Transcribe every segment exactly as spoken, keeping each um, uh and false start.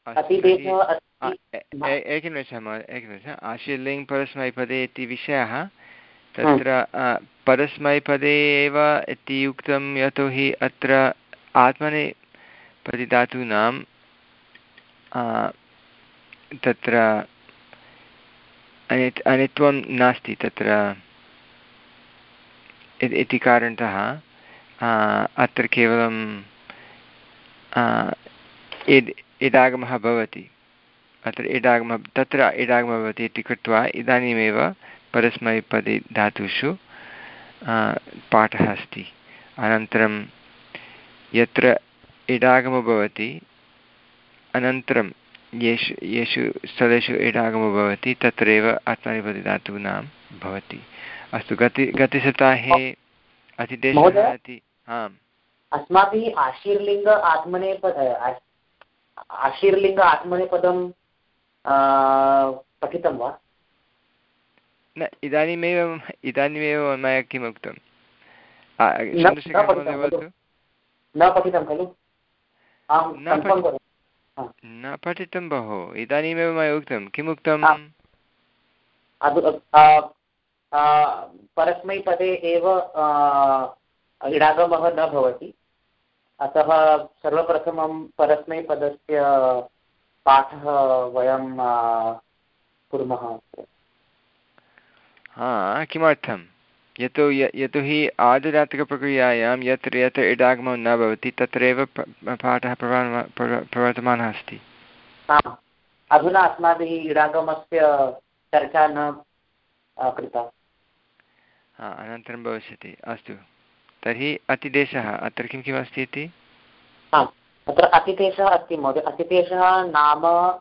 एकनिमिषम् एकनिमिषम् आशीर्लिङ्ग् परस्मैपदे इति विषयः तत्र परस्मैपदे एव इति उक्तं यतोहि अत्र आत्मनेपदिधातूनां तत्र अनित् अनित्वं नास्ति तत्र इति कारणतः अत्र केवलं इड् इडागमः भवति अत्र इडागमः तत्र इडागमः भवति इति कृत्वा इदानीमेव परस्मैपदे धातुषु पाठः अस्ति। अनन्तरं यत्र इडागमो भवति अनन्तरं येषु येषु स्थलेषु इडागमो भवति तत्रैव आत्मनेपदिधातूनां भवति। अस्तु गति गतसप्ताहे अतिदेशः इति आम् अस्माभिः आशीर्लिङ्ग आत्मनेपद आशीर्लिङ्ग आत्मनेपदं पठितं वा न इदानीमेव इदानीमेव मया किम् उक्तं न पठितं खलु न पठितं बहु इदानीमेव मया उक्तं किम् उक्तं परस्मैपदे एव इडागमः न भवति अतः सर्वप्रथमं परस्मैपदस्य पाठः वयं कुर्मः। हा किमर्थं यतो यतोहि आदिदात्तकप्रक्रियायां यत्र यत्र इडागमः न भवति तत्रैव पाठः प्रवर्तमानः अस्ति। अधुना अस्माभिः इडागमस्य चर्चा न कृता। हा अनन्तरं भविष्यति। अस्तु तर्हि अतिदेशः अत्र किं किम् अस्ति इति अत्र अतिदेशः अस्ति महोदय। अतिदेशः नाम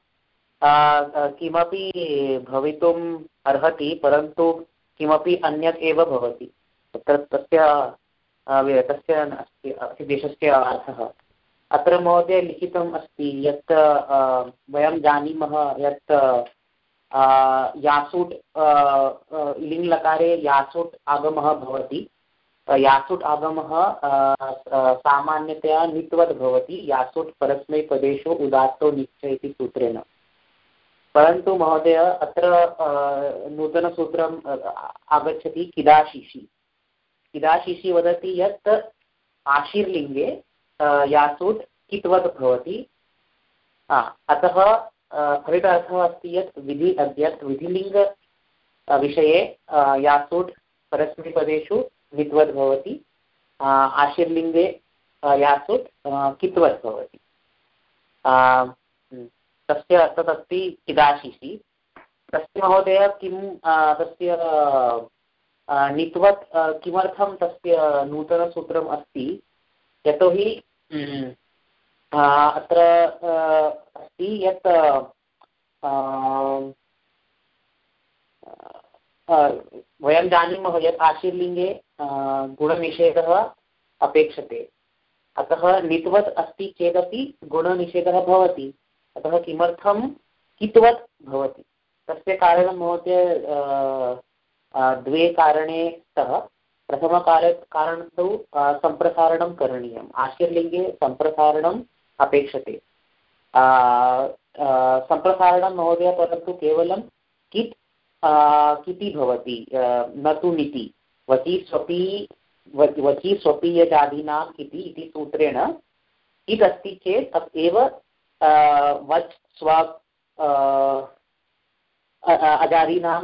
किमपि भवितुम् अर्हति परन्तु किमपि अन्यत् एव भवति तत्र तस्य तस्य अस्ति अतिदेशस्य अर्थः। अत्र महोदय लिखितम् अस्ति यत् वयं जानीमः यत् यासुट् लिङ्लकारे यासुट् आगमः भवति। यासुट् आगमः सामान्यतया नित्वद् भवति यासुट् परस्मैपदेषु उदात्तो निश्चय इति सूत्रेण। परन्तु महोदय अत्र नूतनसूत्रम् आगच्छति किदाशिषि। किदाशिषि वदति यत् आशीर्लिङ्गे यासुट् कित्वत् भवति। अतः फलित अर्थः अस्ति यत् विधि यत् विधिलिङ्ग विषये यासुट् परस्मैपदेषु नित्वद् भवति आशीर्लिङ्गे यासुट् कित्वत् भवति। तस्य तदस्ति किदाशिषि। तस्य महोदय किं तस्य नित्वत् किमर्थं तस्य नूतनसूत्रम् अस्ति यतोहि अत्र अस्ति यत् वयं जानीमः यत् आशीर्लिङ्गे गुणनिषेधः अपेक्षते अतः नित्वत् अस्ति चेदपि गुणनिषेधः भवति। अतः किमर्थं कित्वत् भवति तस्य कारणं महोदय द्वे कारणे स्तः। प्रथमकार्य कारणं तु सम्प्रसारणं करणीयम्। आशीर्लिङ्गे सम्प्रसारणम् अपेक्षते। सम्प्रसारणं महोदय परन्तु केवलं कित् किति भवति न तु निति। वचि स्वपि वचि स्वपीयजादीनां किति इति सूत्रेण कित् अस्ति चेत् तत् एव वच् स्व अजादीनां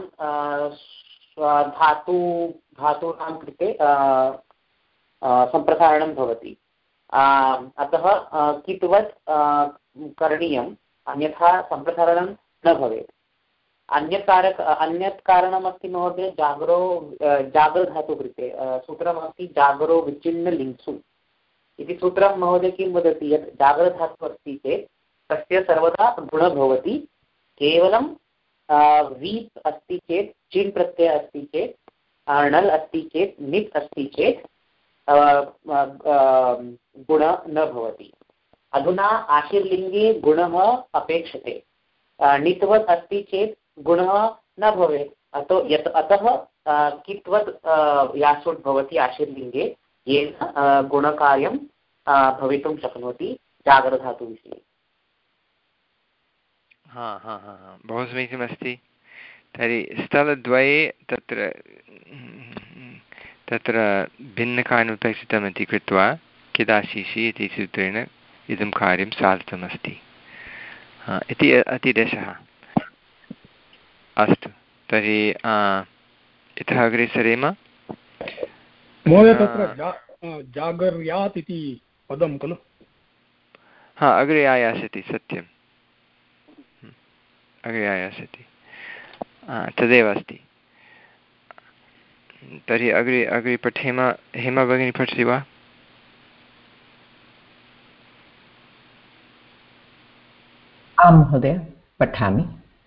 धातु धातूनां कृते सम्प्रसारणं भवति। अतः कित्वत् करणीयम् अन्यथा सम्प्रसारणं न भवेत्। अन्यत् कारक अन्यत् कारणमस्ति महोदय जागरो जागरधातु कृते सूत्रमस्ति जागरो विच्छिन्न लिङ्सु इति सूत्रं महोदय किं वदति यत् जागरधातु अस्ति चेत् तस्य सर्वदा गुणः भवति। केवलं वीप् अस्ति चेत् चिन् प्रत्ययः अस्ति चेत् णल् अस्ति चेत् नित् अस्ति चेत् गुणः न भवति। अधुना आशीर्लिङ्गे गुणः अपेक्षते। नित्वत् अस्ति चेत् गुणः न भवेत्। अतो यत् अतः कित्वत् यासुट् भवति आशीर्लिङ्गे येन गुणकार्यं भवितुं शक्नोति जागरधातुविषये। हा हा हा बहु समीचीनमस्ति। तर्हि स्थलद्वये तत्र तत्र भिन्नकार्यम् उपेक्षितमिति कृत्वा किदाशिषि इति सूत्रेण इदं कार्यं साधितमस्ति इति अतिदेशः। अस्तु तर्हि इतः अग्रे सरेम। महोदय तत्र जागर्यात् इति पदं खलु? हा अग्रे आयास्यति, सत्यम्, अग्रे आयास्यति, तदेव अस्ति। तर्हि अग्रे अग्रे पठेम। हेमा भगिनी पठति वा? आं महोदय पठामि।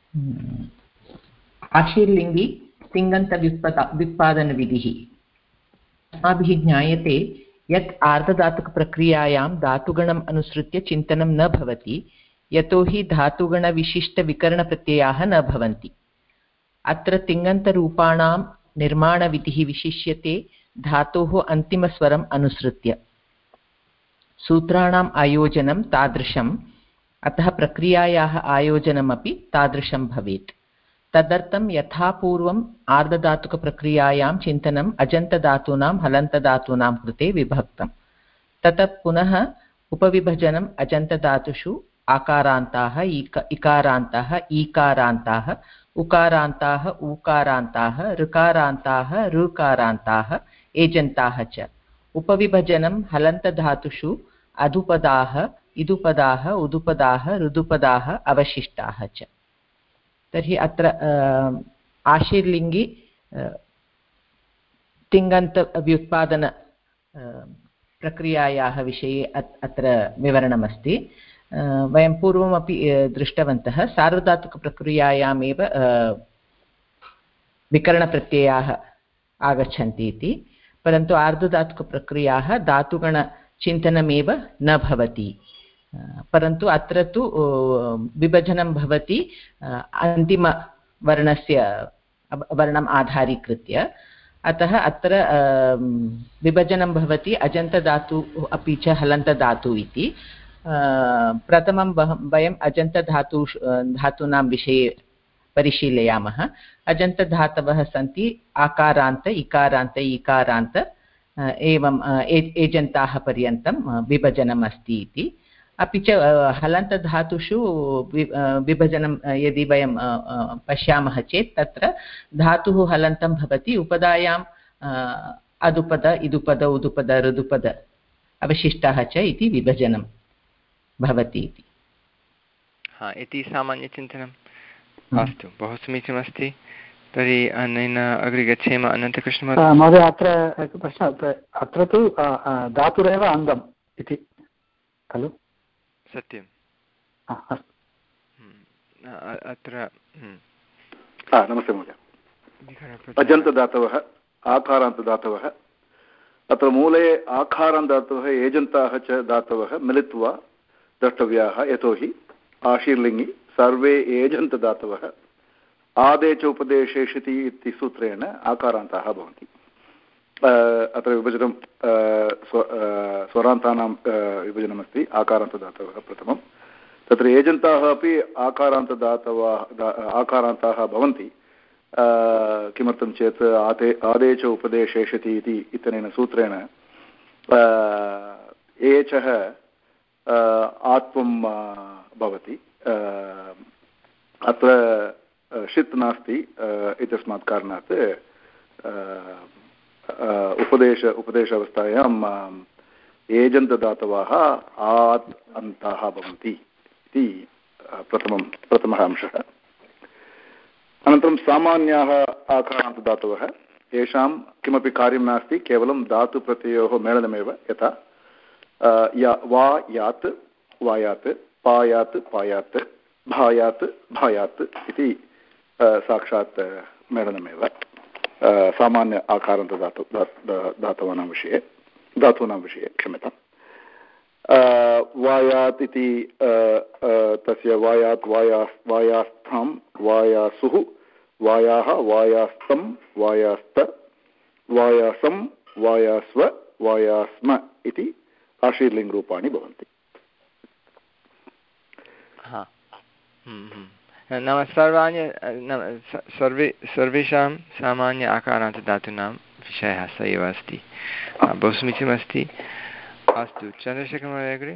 आशीर्लिङ्गि तिङन्तव्युत्पदा व्युत्पादनविधिः। अस्माभिः ज्ञायते यत् आर्धधातुकप्रक्रियायां धातुगणम् अनुसृत्य चिन्तनं न भवति, यतोहि धातुगणविशिष्टविकरणप्रत्ययाः न भवन्ति। अत्र तिङन्तरूपाणां निर्माणविधिः विशिष्यते धातोः अन्तिमस्वरम् अनुसृत्य। सूत्राणाम् आयोजनं तादृशम्, अतः प्रक्रियायाः आयोजनमपि तादृशं भवेत्। तदर्थं यथापूर्वम् आर्धधातुकप्रक्रियायां चिन्तनम् अजन्तधातूनां हलन्तधातूनां कृते विभक्तं। ततः पुनः उपविभजनम् अजन्तधातुषु आकारान्ताः, इक इकारान्ताः, ईकारान्ताः, उकारान्ताः, ऊकारान्ताः, ऋकारान्ताः, ऋकारान्ताः, एजन्ताः च। उपविभजनं हलन्तधातुषु अधुपदाः, इदुपदाः, उदुपदाः, ऋदुपदाः, अवशिष्टाः च। तर्हि अत्र आशीर्लिङ्गि तिङन्तव्युत्पादन प्रक्रियायाः विषये अत्र विवरणमस्ति। वयं पूर्वमपि दृष्टवन्तः सार्वधातुकप्रक्रियायामेव विकरणप्रत्ययाः आगच्छन्ति इति, परन्तु आर्धधातुकप्रक्रियाः धातुगणचिन्तनमेव न भवति। परन्तु अत्र तु विभजनं भवति अन्तिमवर्णस्य वर्णम् आधारीकृत्य। अतः अत्र विभजनं भवति अजन्तधातु अपि च हलन्तधातु इति। प्रथमं वयम् अजन्तधातु धातूनां विषये परिशीलयामः। अजन्तधातवः सन्ति आकारान्त, इकारान्त, ईकारान्त, एवं एजन्ताः पर्यन्तं विभजनम् अस्ति इति। अपि च हलन्तधातुषु विभजनं यदि वयं पश्यामः चेत् तत्र धातुः हलन्तं भवति, उपधायाम् अदुपद, इदुपद, उदुपद, ऋदुपद अवशिष्टाः च इति विभजनं भवति इति। हा इति सामान्यचिन्तनम्। अस्तु, बहु समीचीनमस्ति। तर्हि अनेन अग्रे गच्छेम। अनन्तकृष्ण महोदय अत्र प्रश्नः, अत्र तु धातुरेव अङ्गम् इति खलु? सत्यम्। अत्र नमस्ते महोदय। अजन्तदातवः आकारान्तदातवः, अत्र मूले आकारान्तदातवः एजन्ताः च दातवः मिलित्वा द्रष्टव्याः, यतोहि आशीर्लिङ्गि सर्वे एजन्तदातवः आदेच उपदेशेषिति इति सूत्रेण आकारान्ताः भवन्ति। अत्र विभजनं स्वरान्तानां विभजनमस्ति। आकारान्तदातवः प्रथमं, तत्र एजन्ताः अपि आकारान्तदातवः आकारान्ताः भवन्ति। किमर्थं चेत् आदे आदेच उपदेशेषति इति इत्यनेन सूत्रेण एचः आत्वं भवति। अत्र षित् नास्ति इत्यस्मात् कारणात् उपदेश उपदेशावस्थायाम् एजन्तदातवः आत् अन्ताः भवन्ति इति प्रथमं प्रथमः अंशः। अनन्तरं सामान्याः आकारान्तदातवः, येषां किमपि कार्यं नास्ति, केवलं धातुप्रत्ययोः मेलनमेव। यथा या वा यात् वायात्, पायात् पायात्, भायात् भायात् इति साक्षात् मेलनमेव सामान्य आकारान्तदातु धातूनां विषये धातूनां विषये क्षम्यताम्। वायात् इति तस्य वायात् वाया वायास्थां वायासुः वायाः वायास्तं वायास्त वायासं वायास्व वायास्म इति आशीर्लिङ्गरूपाणि भवन्ति। नाम सर्वाणि सर्वे सर्वेषां सामान्य आकारान्तदातूनां विषयः स एव अस्ति। बहु समीचीनमस्ति। अस्तु, चन्द्रशेखरमहोदय अग्रे।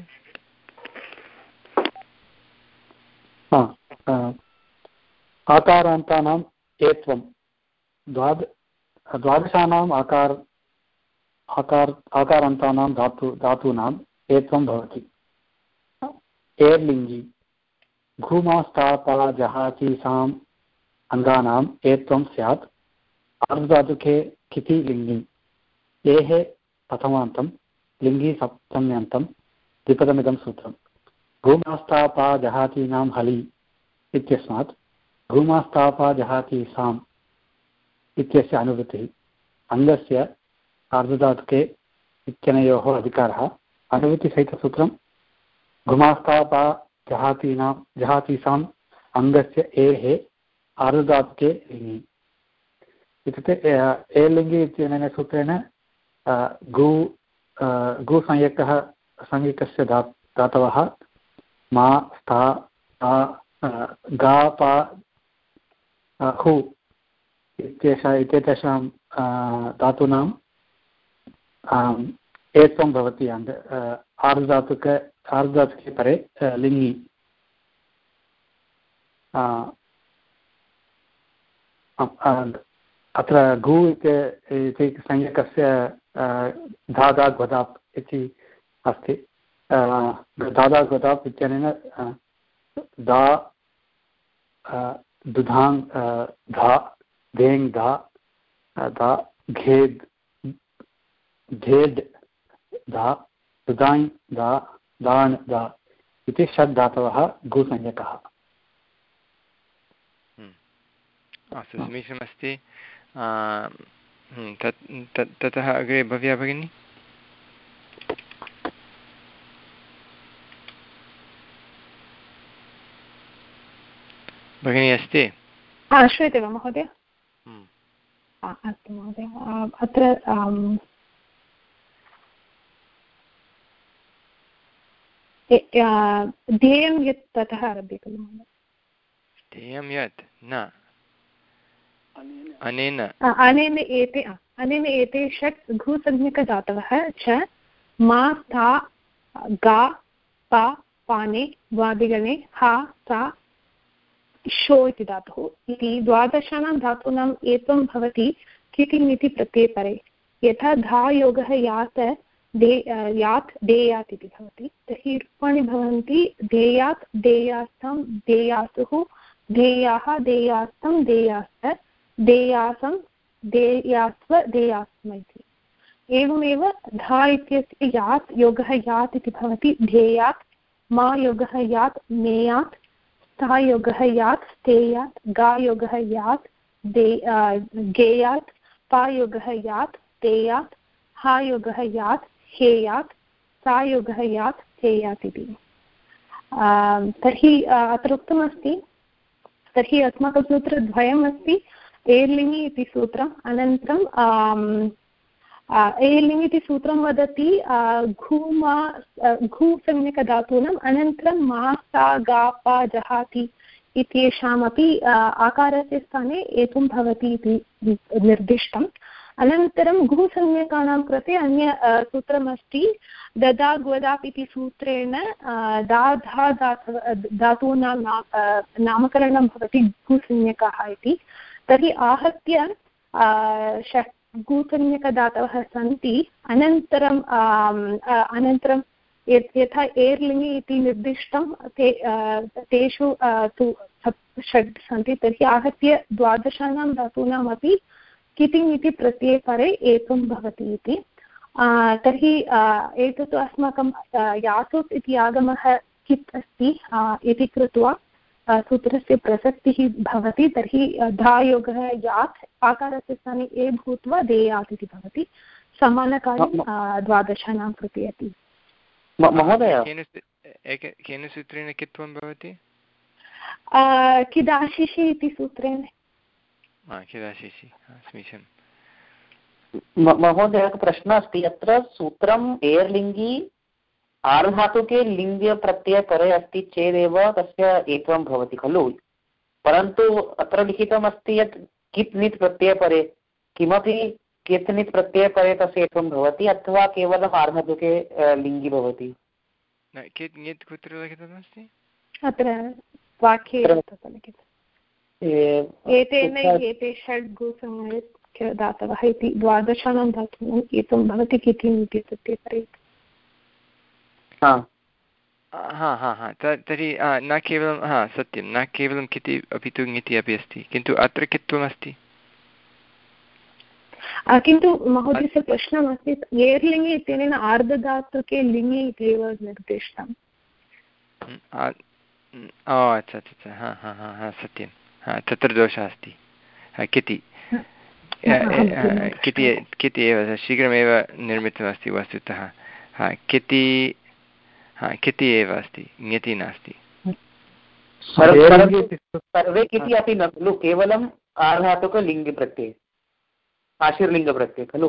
आकारान्तानाम् एत्वं द्वाद द्वादशानाम् आकार आकार आकारान्तानां धातु धातूनाम् एत्वं भवति। एर्लिङ्गि घूमास्तापा जहाति साम् अङ्गानाम् एत्वं स्यात्। आर्धधातुके किति लिङ्गि एः प्रथमान्तं लिङ्गि सप्तम्यन्तं द्विपदमिदं सूत्रम्। घूमास्तापा जहातीनां हलि इत्यस्मात् घूमास्तापा जहाति साम् इत्यस्य अनुवृत्तिः। अङ्गस्य आर्धधातुके इत्यनयोः अधिकारः। अनुवृत्तिसहितसूत्रं घुमास्तापा जहातीनां जहातीसाम् अङ्गस्य एः आर्धधातुके लिङि। इत्युक्ते एलिङ्गि इत्यनेन सूत्रेण गु गुसंज्ञकः संज्ञकस्य धा धातवः मा स्था गा पा हु इत्येषा इत्येतेषां धातूनां एत्वं भवति। आर्धधातुक आर्धधातुके परे लिङि। अत्र गु इति संज्ञकस्य धादा ग्वदाप् इति अस्ति। धादा ग्वदाप् इत्यनेन दा दुधाङ् धा धेङ् धा धा घेद् घेड् धा दुधाङ् धा दाण् धा इति षड् धातवः गुसंज्ञकः। अस्तु, समीचीनमस्ति। ततः अग्रे भव्या भगिनी। भगिनी अस्ति? श्रूयते वा महोदय? अस्तु महोदय, अत्र ध्येयं यत् ततः आरभ्य खलु महोदय? ध्येयं यत् न अनेन अनेन एते अनेन एते षट् घुसंज्ञकधातवः च मा था गा पा पाने वादिगणे हा सा शो इति धातुः इति द्वादशानां धातूनाम् एत्वं भवति कितिम् इति प्रत्ययपरे। यथा धायोगः यात् दे यात् देयात् इति भवति, तर्हि रूपाणि भवन्ति देयात् देयास्थं देयासुः देयाः देयास्तं देयास्त देयासं देयास्व देयास्म इति। एवमेव धा इत्यस्य यात् योगः यात् इति भवति ध्येयात्, मा योगः यात् नेयात्, स्था योगः यात् स्थेयात्, गा योगः यात् दे गेयात्, पा योगः यात् तेयात्, हा योगः यात् हेयात्, सा योगः यात् हेयात् इति। तर्हि अत्र उक्तमस्ति, तर्हि अस्माकं सूत्रद्वयम् अस्ति। एर्लिङि इति सूत्रम्, अनन्तरं एर्लिङि इति सूत्रं वदति घूमा घूसंज्ञकधातूनाम् अनन्तरं मा सा गा पा जहाति इत्येषामपि आकारस्य स्थाने एतुं भवति इति निर्दिष्टम्। अनन्तरं घुसंज्ञकानां कृते अन्य सूत्रमस्ति ददा ग्वदाप् इति सूत्रेण दा धा धातु धातूनां नामकरणं भवति घुसंज्ञकाः इति। तर्हि आहत्य षट् घुसंज्ञकधातवः सन्ति। अनन्तरं अनन्तरं यथा एर्लिङि इति निर्दिष्टं ते तेषु तु षड् सन्ति। तर्हि आहत्य द्वादशानां धातूनामपि कितिम् इति प्रत्ययपरे एतुं भवति इति। तर्हि एतत् अस्माकं यासुत् इति आगमः कित् अस्ति इति कृत्वा सूत्रस्य प्रसक्तिः भवति। तर्हि धायोगः यात् आकारस्य स्थाने ए भूत्वा देयात् इति भवति। समानकार्यं द्वादशानां कृते अपि। महोदय, केन सूत्रेण कित्वं भवति? किदाशिषि इति सूत्रेण। किदाशिषि, समीचीनं। महोदय, प्रश्नः अस्ति। अत्र सूत्रम् एर्लिङ्गि आर्धातुके लिङ्गप्रत्ययपरे अस्ति चेदेव तस्य एत्वं भवति खलु? परन्तु अत्र लिखितमस्ति यत् कित् नित् प्रत्ययपरे किमपि कित् नित् प्रत्ययपरे तस्य एकं भवति अथवा केवलम् आर्धधातुके लिङ्गि भवति। कित् नित् कुत्र लिखितमस्ति अत्र वाक्ये एतेन एते षड् गुसंज्ञकदातवः इति द्वादशानां धातूनां एतं भवति किति इति प्रत्ययपरे। हा हा हा तर्हि न केवलं हा सत्यं न केवलं किति अपि तु ङिति अपि अस्ति किन्तु अत्र कित्वमस्ति। किन्तु महोदयस्य प्रश्नमस्ति येर्लिङि इत्यनेन आर्धधातुके लिङि इत्येव निर्दिष्टम्। अच्छा अच्छा हा हा हा हा सत्यं हा तत्र दोषः अस्ति किति किति किति एव शीघ्रमेव निर्मितमस्ति वस्तुतः हा किति हा किति एव अस्ति ङति नास्ति। सर्वे किति अपि न खलु केवलम् आर्धधातुकलिङ्गप्रत्यये आशीर्लिङ्गप्रत्यये खलु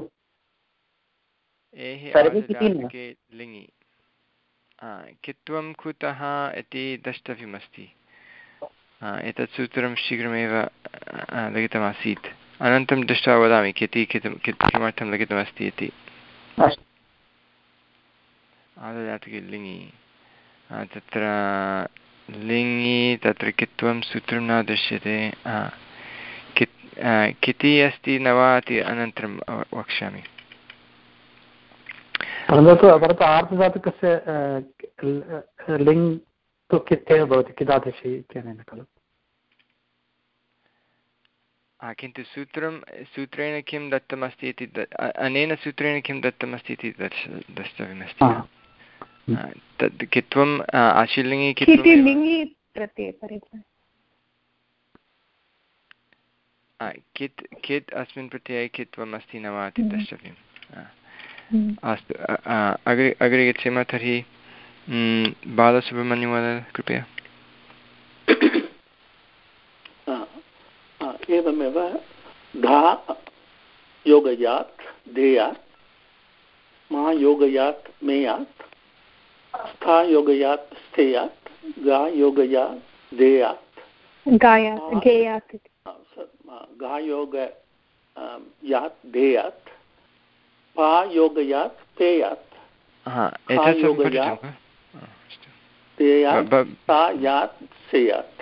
लिङि कित्वं कुतः इति द्रष्टव्यमस्ति। एतत् सूत्रं शीघ्रमेव लिखितमासीत् अनन्तरं दृष्ट्वा वदामि किति किमर्थं लिखितमस्ति इति। आददातुके लिङि तत्र लिङि तत्र कित्वं सूत्रं न दृश्यते कित् किति अस्ति न वा इति अनन्तरं वक्ष्यामि। परन्तु परन्तु आर्धधातुकस्य लिङ् तु कित्येव भवति किदादृशी इत्यनेन खलु। किन्तु सूत्रं सूत्रेण किं दत्तमस्ति इति अनेन सूत्रेण किं दत्तमस्ति इति द्रष्टव्यमस्ति। तद् कित्वम् आशीर्लिङि कित् कित् अस्मिन् प्रत्यये कित्वम् अस्ति न वा इति द्रष्टव्यम्। अस्तु अग्रे अग्रे गच्छेम तर्हि बालसुब्रह्मण्यमहोदय कृपया। एवमेव धा योगयात् धेयात् मा योगयात् मेयात् स्था योगयात् स्थेयात् गा योगयात् धेयात् गायात् गेयात् गा योग यात् धेयात् पा योगयात् पेयात् सा यात् सेयात्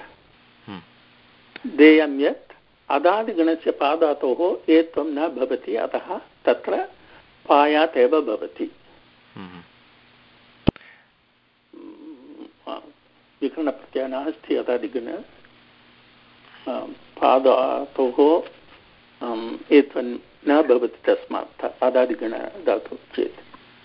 देयं यत् अदादिगणस्य पादातोः एत्वं न भवति अतः तत्र पायात् एव भवति। विकरणप्रत्ययः नास्ति अदादिगण पादातोः एत्वं न भवति तस्मात् अदादिगणधातुः चेत्।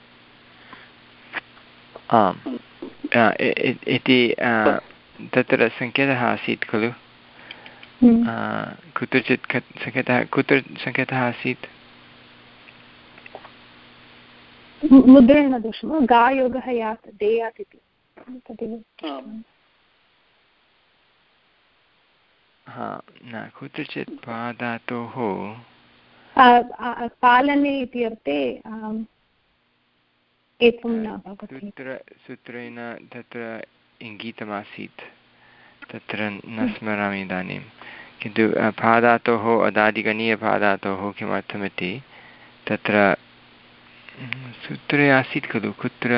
आम् इति तत्र सङ्केतः आसीत् खलु कुत्रचित् सङ्केतः कुत्र सङ्केतः आसीत् मुद्रेण दृष्टं गायोगः यात् देयात् इति हा न कुत्रचित् पादातोः पालने इति अर्थे सूत्र सूत्रेण तत्र इङ्गितमासीत् तत्र न स्मरामि इदानीं किन्तु पादातोः अदादिगणीयपादातोः किमर्थमिति तत्र सूत्रे आसीत् खलु कुत्र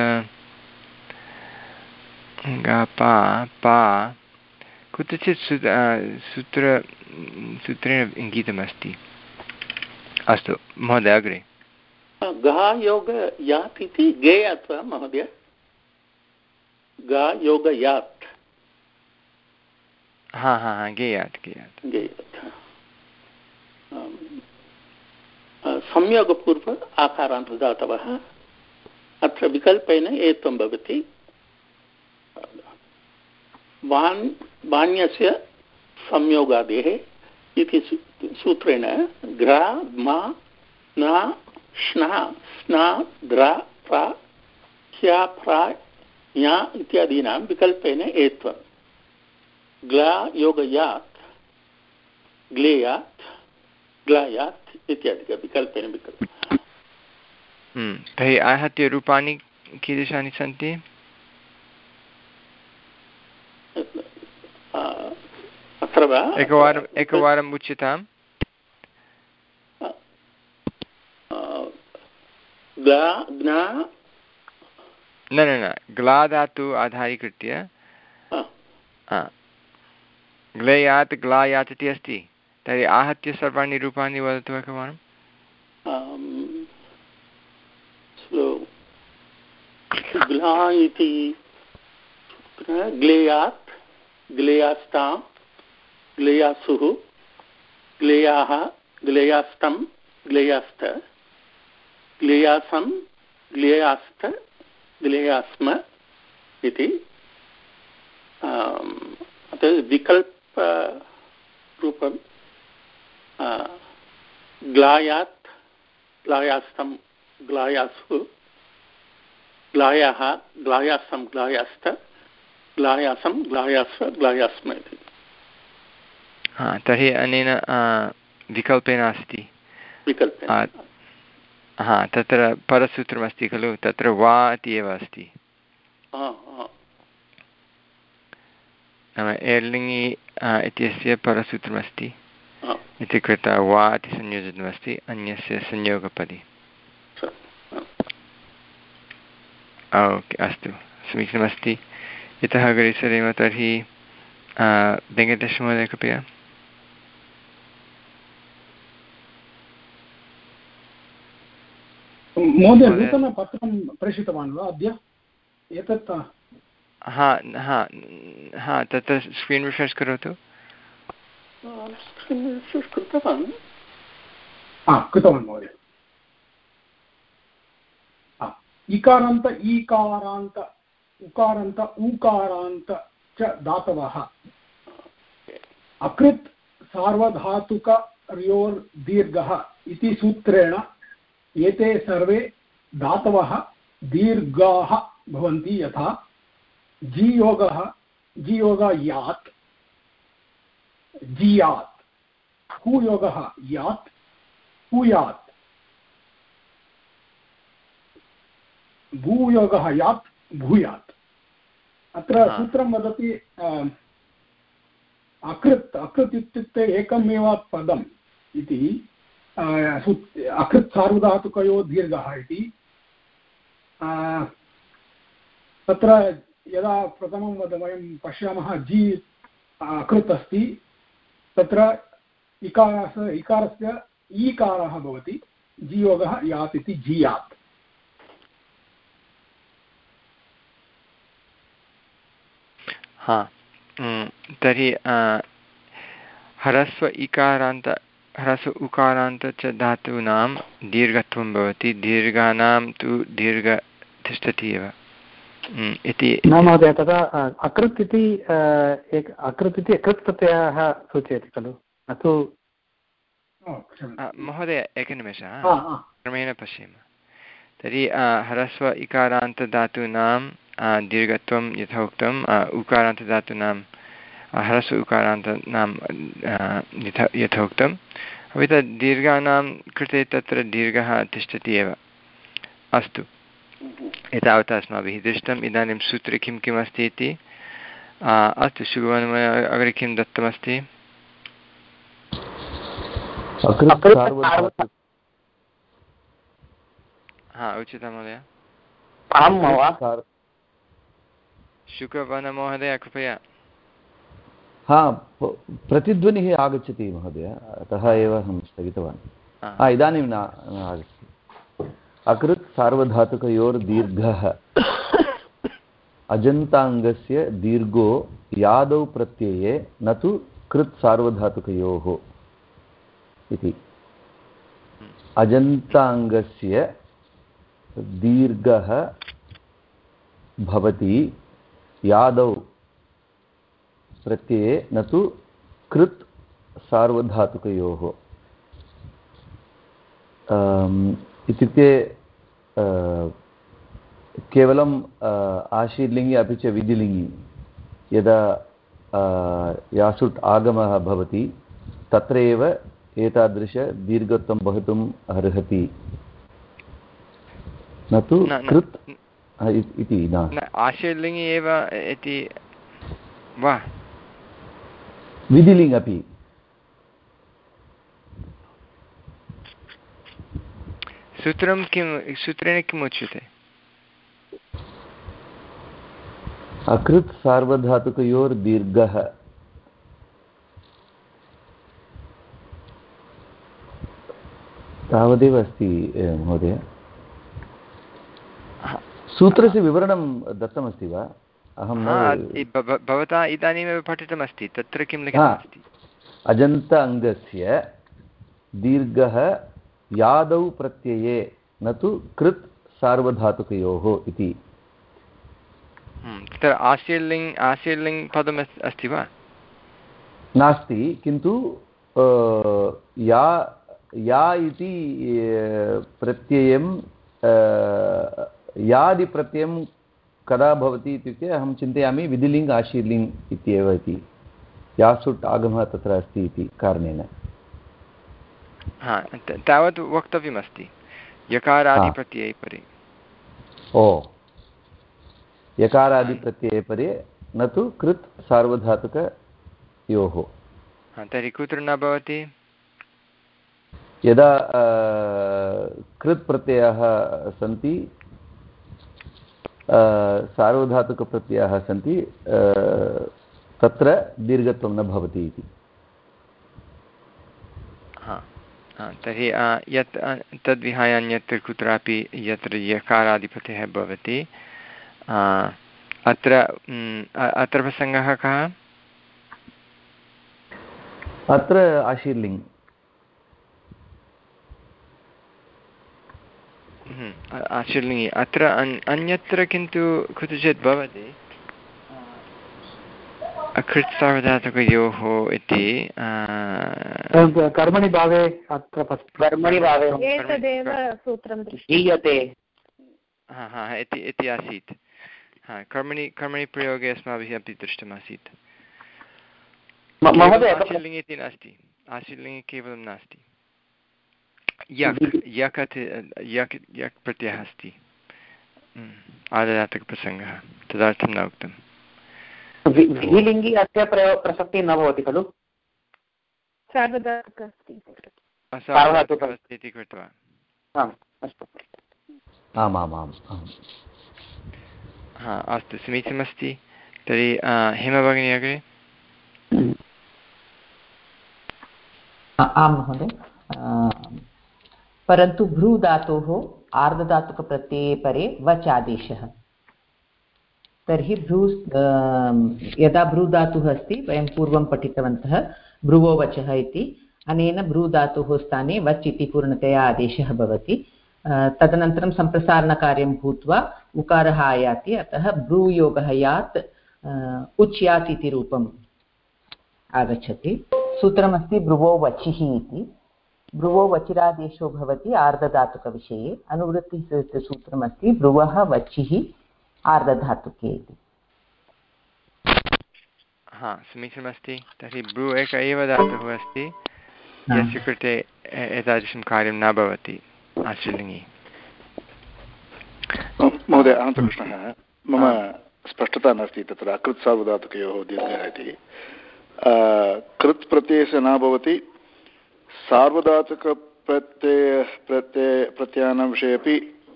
गा पा पा कुत्रचित् सूत्र सूत्रेण इङ्गितमस्ति। अस्तु महोदय अग्रे। गा योग यात् इति गेयात् वा महोदय? गा योग यात् हा हा हा गेयात् गेयात् गेयात् संयोगपूर्व आकारान्तदातवः अत्र विकल्पेन एत्वं भवति। वान् वाण्यस्य संयोगादेः इति सूत्रेण घ्रा मा न श्ना स्ना द्रा प्रा ह्या प्रा या इत्यादीनां विकल्पेन एत्वं ग्ला योगयात् ग्लेयात् ग्लायात् इत्यादि विकल्पेन विकल्प। तर्हि आहत्य रूपाणि कीदृशानि सन्ति? अत्र वा एकवारम् एकवारम् उच्यताम् न न न ग्ला धातु आधारीकृत्य ग्लेयात् ग्लायात् इति अस्ति तर्हि आहत्य सर्वाणि रूपाणि वदतु एकवारं ग्ला इति ग्लेयात् ग्लेयास्तां ग्लेयासुः ग्लेयाः ग्लेयास्तं ग्लेयास्त ग्लेयासं ग्लेयास्त ग्लेयास्म इति विकल्परूपं ग्लायात् ग्लायास्तं ग्लायासु ग्लायाः ग्लायासं ग्लायास्त ग्लायासं ग्लायास्व ग्लायास्म इति तर्हि अनेन विकल्पेन अस्ति विकल्पेन हा तत्र परसूत्रमस्ति खलु तत्र वा इति एव अस्ति नाम एर्लिङि इत्यस्य परसूत्रमस्ति इति कृत्वा वा इति संयोजितमस्ति अन्यस्य संयोगपदि ओके अस्तु समीचीनमस्ति इतः अग्रे सरेम तर्हि वेङ्कटेशमहोदय कृपया महोदय नूतनपत्रं प्रेषितवान् वा अद्य एतत् हा हा हा तत्र स्क्रीन् रिफ्रेश् करोतु कृतवान् कृतवान् महोदय इकारान्त ईकारान्त उकारान्त ऊकारान्त च धातवः अकृत् सार्वधातुकयोर्दीर्घः इति सूत्रेण एते सर्वे धातवः दीर्घाः भवन्ति यथा जीयोगः जीयोगः यात् जियात् हूयोगः यात् हूयात् भूयोगः यात् भूयात् अत्र सूत्रं वदति अकृत् अकृत् इत्युक्ते एकमेव पदम् इति अकृत् सार्वधातुकयो दीर्घः इति तत्र यदा प्रथमं वद वयं पश्यामः जी अकृत् अस्ति तत्र इकारस्य इकारस्य ईकारः भवति जीयोगः यात् इति जीयात् हा तर्हि ह्रस्व इकारान्त ह्रस्व उकारान्त च धातूनां दीर्घत्वं भवति दीर्घानां तु दीर्घ तिष्ठति एव इति न महोदय तदा अकृत् इति अकृत् इति अकृत् प्रत्ययः सूचयति खलु न तु महोदय एकनिमेषः क्रमेण पश्येम तर्हि ह्रस्व इकारान्तधातूनां दीर्घत्वं यथा उक्तम् उकारान्तधातूनां ह्रस्व उकारान्तानां यथा यथा उक्तम् अपि च दीर्घानां कृते तत्र दीर्घः तिष्ठति एव अस्तु एतावत् अस्माभिः दृष्टम् इदानीं सूत्रे किं किम् अस्ति इति अस्तु शुभमहोदय अग्रे किं दत्तमस्ति हा उच्यतां महोदय शुकवनमहोदय कृपया हा प्रतिध्वनिः आगच्छति महोदय अतः एव अहं स्थगितवान् हा इदानीं न आगच्छति अकृत् सार्वधातुकयोर्दीर्घः अजन्ताङ्गस्य दीर्घो यादौ प्रत्यये न तु कृत् सार्वधातुकयोः इति अजन्ताङ्गस्य दीर्घः भवति यादौ प्रत्यये न तु कृत् सार्वधातुकयोः इत्युक्ते केवलं आशीर्लिङ्गि अपि च विधिलिङ्गि यदा यासुट् आगमः भवति तत्र एव एतादृशदीर्घत्वं भवितुम् अर्हति न तु कृत् इति न आशीर्लिङ्गि एव इति वा विधिलिङ्ग् अपि सूत्रं किं सूत्रेण किम् उच्यते अकृत् सार्वधातुकयोर्दीर्घः तावदेव अस्ति महोदय सूत्रस्य विवरणं दत्तमस्ति वा अहं भवता इदानीमेव पठितमस्ति तत्र किं लिखितमस्ति अजन्त अङ्गस्य दीर्घः यादौ प्रत्यये न तु कृत् सार्वधातुकयोः इति तत्र आशीर्लिङ्ग् आशीर्लिङ्ग् पदम् अस्ति वा नास्ति किन्तु या या इति प्रत्ययं यादिप्रत्ययं कदा भवति इत्युक्ते अहं चिन्तयामि विधिलिङ्ग् आशीर्लिङ्ग् इत्येव इति यासुट् आगमः तत्र अस्ति इति कारणेन हा तावत् वक्तव्यमस्ति यकारादिप्रत्यये परे ओ यकारादिप्रत्यये परे न तु कृत् सार्वधातुकयोः तर्हि कुत्र न भवति यदा कृत् प्रत्ययाः सन्ति सार्वधातुकप्रत्ययाः सन्ति तत्र दीर्घत्वं न भवति इति तर्हि यत् तद्विहाय अन्यत्र कुत्रापि यत्र यकारादिप्रत्ययः भवति अत्र अत्र प्रसङ्गः कः अत्र आशीर्लिङ्ग् आशीर्लिङ्गि अत्र अन्यत्र किन्तु कुत्रचित् भवति अकृत् सार्वधातुकयोः इति कर्मणि भावे अत्र कर्मणि भावे एतदेव सूत्रं दीयते हा हा इति इति आसीत् हा कर्मणि कर्मणि प्रयोगे अस्माभिः अपि दृष्टमासीत् आशीर्लिङ्गि इति नास्ति आशीर्लिङ्गि केवलं नास्ति यक् यक् यक् यक् प्रत्ययः अस्ति आददातकप्रसङ्गः तदर्थं न उक्तम् विधिलिङ्गि अस्य प्रसक्तिः न भवति खलु सार्वधातुकः अस्ति इति कृत्वा आमामाम् हा अस्तु समीचीनमस्ति तर्हि हेमा भगिनी अग्रे आं महोदय परन्तु भ्रूधातोः आर्धधातुकप्रत्यये परे वच् आदेशः तर्हि भ्रू यदा भ्रूधातुः अस्ति वयं पूर्वं पठितवन्तः भ्रुवो वचः इति अनेन भ्रूधातुः स्थाने वच् इति पूर्णतया आदेशः भवति तदनन्तरं सम्प्रसारणकार्यं भूत्वा उकारः आयाति अतः भ्रूयोगः यात् उच् यात् इति रूपम् आगच्छति सूत्रमस्ति भ्रुवो वचिः इति भ्रुवो वचिरादेशो भवति आर्धधातुकविषये अनुवृत्तिसूत्रमस्ति भ्रुवः वचिः आर्धधातुके इति हा समीचीनमस्ति तर्हि भ्रू एक एव धातुः अस्ति यस्य कृते एतादृशं कार्यं न भवति आशीर्लिङ्गि महोदय अनन्तकृष्णः मम स्पष्टता नास्ति तत्र अकृत् सार्वधातुकयोः दीर्घः इति कृत् प्रत्ययस्य न भवति सार्वधातुकप्रत्यय प्रत्यय प्रत्ययानां विषये अपि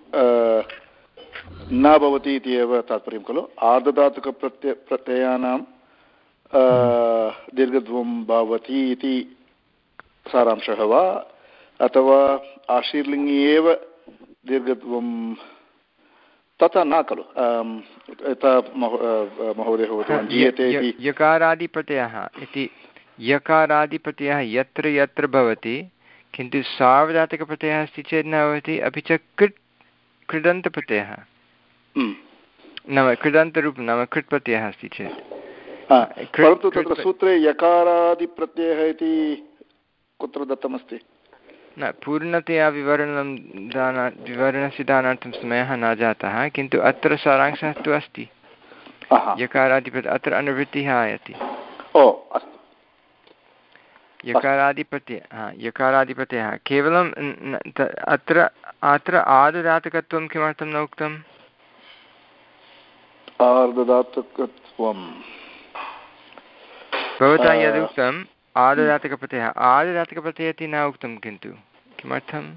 न भवति इति एव तात्पर्यं खलु आर्धधातुकप्रत्यय प्रत्ययानां दीर्घत्वं भवति इति सारांशः वा अथवा आशीर्लिङ्गि एव दीर्घत्वं तथा न खलु यथा महोदयः उक्तवान् जीयते इति यकारादिप्रत्ययः इति यकारादिप्रत्ययः यत्र यत्र भवति किन्तु सार्वधातुकप्रत्ययः अस्ति चेत् न भवति अपि च कृत् कृदन्तप्रत्ययः नाम कृदन्तरूपं नाम कृत् प्रत्ययः अस्ति चेत् परन्तु तत्र सूत्रे यकारादिप्रत्ययः इति कुत्र दत्तमस्ति न पूर्णतया विवरणं दाना विवरणस्य दानार्थं समयः न जातः किन्तु अत्र सारांशः तु अस्ति यकारादिप्रत्ययः अत्र अनुवृत्तिः आयाति ओ अस्तु यकारादिप्रत्ययः हा यकारादिप्रत्ययः केवलं अत्र अत्र आर्धधातुकत्वं किमर्थं न उक्तम् आर्धधातुकत्वं भवता यदुक्तम् आददातकप्रत्ययः आददातकप्रत्ययः इति न उक्तं किन्तु किमर्थम्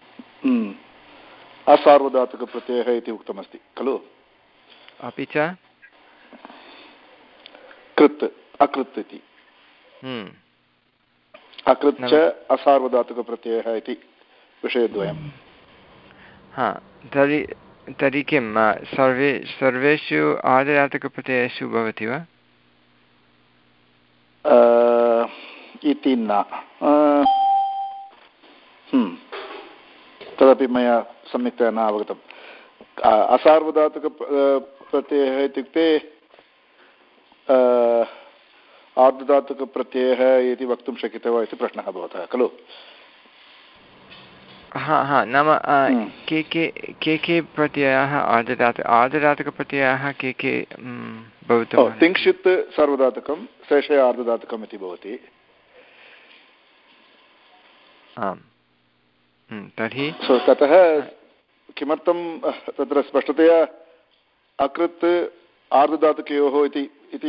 असार्वधातुकप्रत्ययः इति उक्तमस्ति खलु अपि च कृत् अकृत् इति अकृत् च असार्वधातुकप्रत्ययः इति विषयद्वयं हा तर्हि तर्हि किं सर्वे सर्वेषु आददातकप्रत्ययेषु भवति वा इति न तदपि मया सम्यक्तया न अवगतम् असार्वधातुकप्रत्ययः इत्युक्ते आर्धधातुकप्रत्ययः इति वक्तुं शक्यते वा इति प्रश्नः भवतः खलु हा हा नाम के के के के प्रत्ययाः आर्धधातु आर्धधातुकप्रत्ययाः के के भवतु तिङ्क्षित् सार्वधातुकं शेषे आर्धधातुकम् इति भवति आम् तर्हि ततः किमर्थं तत्र स्पष्टतया अकृत् आर्धधातुकयोः इति इति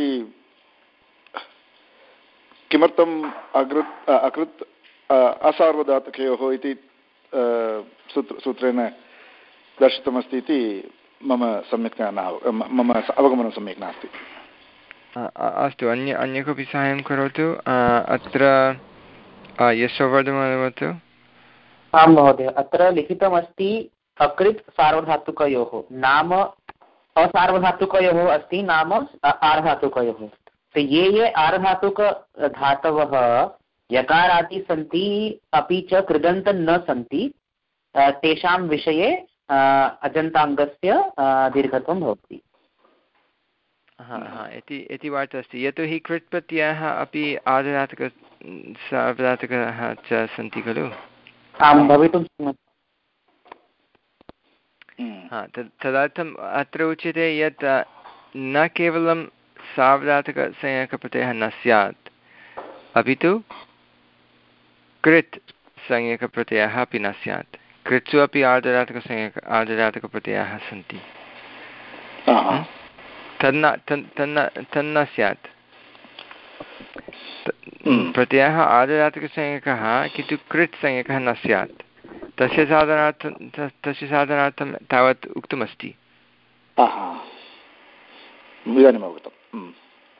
किमर्थम् अकृत् अकृत् असार्वधातुकयोः इति सूत्र सूत्रेण दर्शितमस्ति इति मम सम्यक् न मम अवगमनं सम्यक् नास्ति अस्तु अन्य अन्य कोऽपि साहाय्यं करोतु अत्र यशोवर्धनं वदतु आं महोदय अत्र लिखितमस्ति अकृत् सार्वधातुकयोः नाम असार्वधातुकयोः अस्ति नाम आर्धातुकयोः तो ये ये आर्धातुकधातवः यकारादि सन्ति अपि च कृदन्त न सन्ति तेषां विषये अजन्ताङ्गस्य दीर्घत्वं भवति हा हा इति इति वार्ता अस्ति यतोहि कृत् प्रत्ययः अपि आर्धधातुक सार्वधातुकः च सन्ति खलु आं भवितुं हा तद् तदर्थम् अत्र उच्यते यत् न केवलं सार्वधातुकसंज्ञकप्रत्ययः न स्यात् अपि तु कृत् संज्ञकप्रत्ययः अपि न स्यात् कृत्सु अपि आर्धधातुकसंज्ञक आर्धधातुकप्रत्ययाः सन्ति तन्न तन्न तन्न स्यात् प्रत्ययः आर्धधातुकसंज्ञकः किन्तु कृत् संज्ञकः न स्यात् तस्य साधनार्थं तस्य साधनार्थं तावत् उक्तमस्ति इदानीम् अवगतम्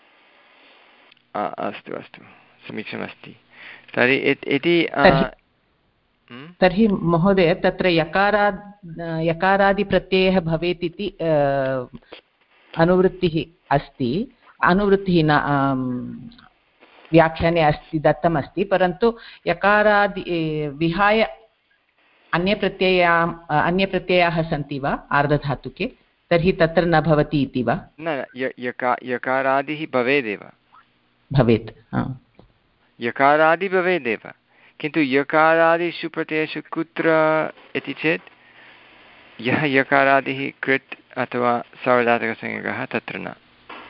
अस्तु अस्तु समीचीनमस्ति तर्हि इति तर्हि महोदय तत्र यकारा यकारादिप्रत्ययः भवेत् इति अनुवृत्तिः अस्ति अनुवृत्तिः न व्याख्याने अस्ति दत्तमस्ति परन्तु यकारादि विहाय अन्यप्रत्ययाः अन्यप्रत्ययाः सन्ति वा आर्धधातुके तर्हि तत्र न भवति इति वा न यकारादिः भवेदेव भवेत् यकारादि भवेदेव किन्तु यकारादिषु प्रत्ययेषु कुत्र इति चेत् यः यकारादिः कृत् अथवा सार्वधातुकसंज्ञकः तत्र न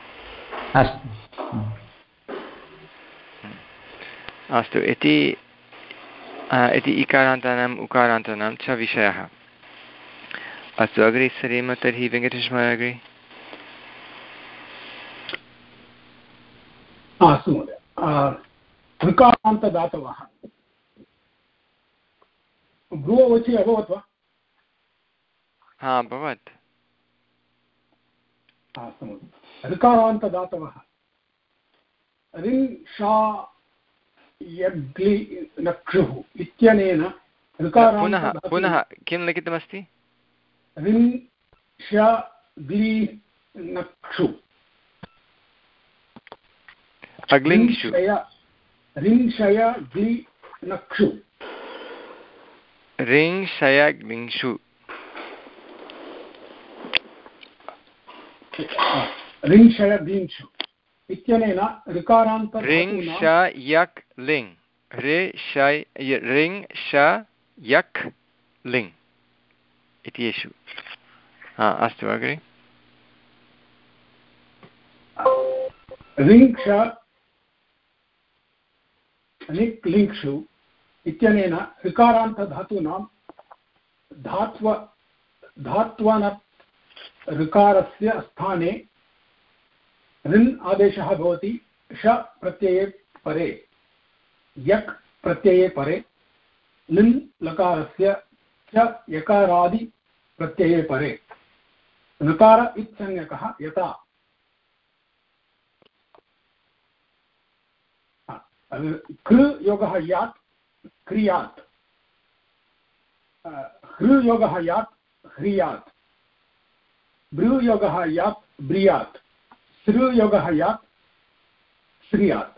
अस्तु इति इति इकारान्तानाम् उकारान्तानां च विषयः अस्तु अग्रे सरेम तर्हि वेङ्कटेशमहोदय अग्रे अस्तु महोदय ऋकारान्तदातवः भ्रुववचि अभवत् वा हा अभवत् अस्तु महोदय ऋकारान्तदातवः रिन् शा यग्लि नक्षुः इत्यनेन पुनः पुनः किं लिखितमस्ति रिन् श ग्लि नक्षु अग्लिङ्क्षु रिंशय ग्लि नक्षु रिंशयग्लिङ्क्षु रिंशयग्लिङ्क्षु इत्यनेन ऋकारान्त रिंश यक् लिङ् ऋ रिङ् श यक् लिङ् इत्येषु हा अस्तु अग्रे रिङ्क्ष लिक् लिङ्क्षु इत्यनेन ऋकारान्तधातूनां धात्व धात्वनत् ऋकारस्य स्थाने रिन् आदेशः भवति श प्रत्यये परे यक् प्रत्यये परे लिन् लकारस्य च यकारादि प्रत्यये परे नकार इत्संज्ञकः यथा कृ योगः यात् क्रियात् हृ योगः यात् ह्रियात् भृ योगः यात् ब्रियात् सृ योगः यात् श्रियात्।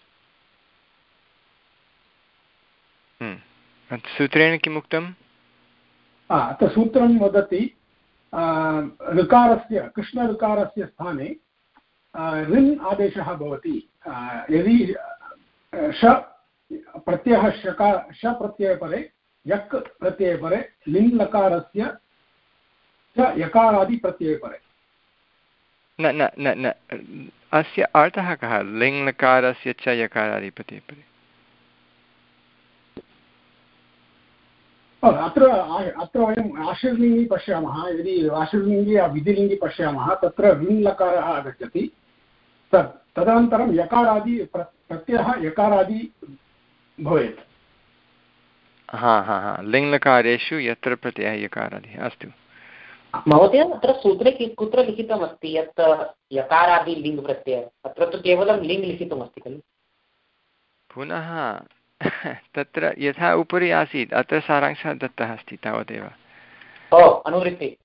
सूत्रेण किम् उक्तम्? अत्र सूत्रं वदति ऋकारस्य कृष्णऋकारस्य स्थाने ऋन् आदेशः भवति यदि श प्रत्ययः शकार श प्रत्यये परे यक् प्रत्यये परे लिङ् लकारस्य च यकारादि प्रत्यये परे। न न न न अस्य अर्थः कः? लिङ् लकारस्य च यकारादि प्रत्यये परे। अत्र अत्र वयम् आशीर्लिङ्गि पश्यामः। यदि आशीर्लिङ्गि विधिलिङ्गि पश्यामः तत्र लिङ् लकारः आगच्छति तत् तदनन्तरं यकारादि प्रत्ययः यकारादि भवेत्। हा हा हा लिङ् लकारेषु यत्र प्रत्ययः यकारादिः। अस्तु महोदय, अत्र सूत्रे कुत्र लिखितमस्ति यत् यकारादि लिङ् प्रत्ययः? अत्र तु केवलं लिङ् लिखितमस्ति खलु? पुनः तत्र यथा उपरि आसीत् अत्र सारांशः दत्तः अस्ति तावदेव। ओ अनुवृत्ति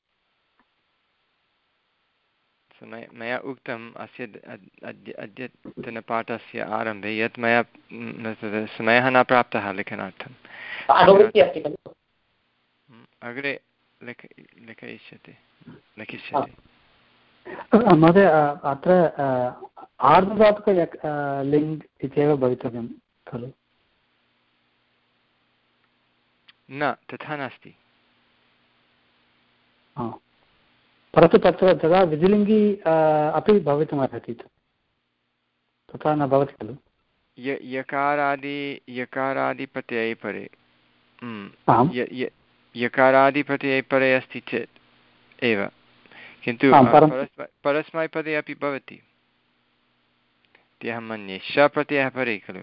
मया उक्तम् अस्य अद्य अद्यतनपाठस्य आरम्भे यत् मया समयः न प्राप्तः लेखनार्थम्। अनुवृत्ति अस्ति खलु? अग्रे लेख लेखयिष्यते लिखिष्यते। महोदय अत्र आर्धधातुक लिङ् इत्येव भवितव्यं खलु? न, तथा नास्ति। परन्तु तत्र तदा विधिलिङ्गि अपि भवितुमर्हति, तथा न भवति खलु? यकारादि यकारादिप्रत्यये परे यकारादिप्रत्यये परे अस्ति चेत् एव, किन्तु परस्मैपदे अपि भवति इति अहं मन्ये। श प्रत्ययः परे खलु?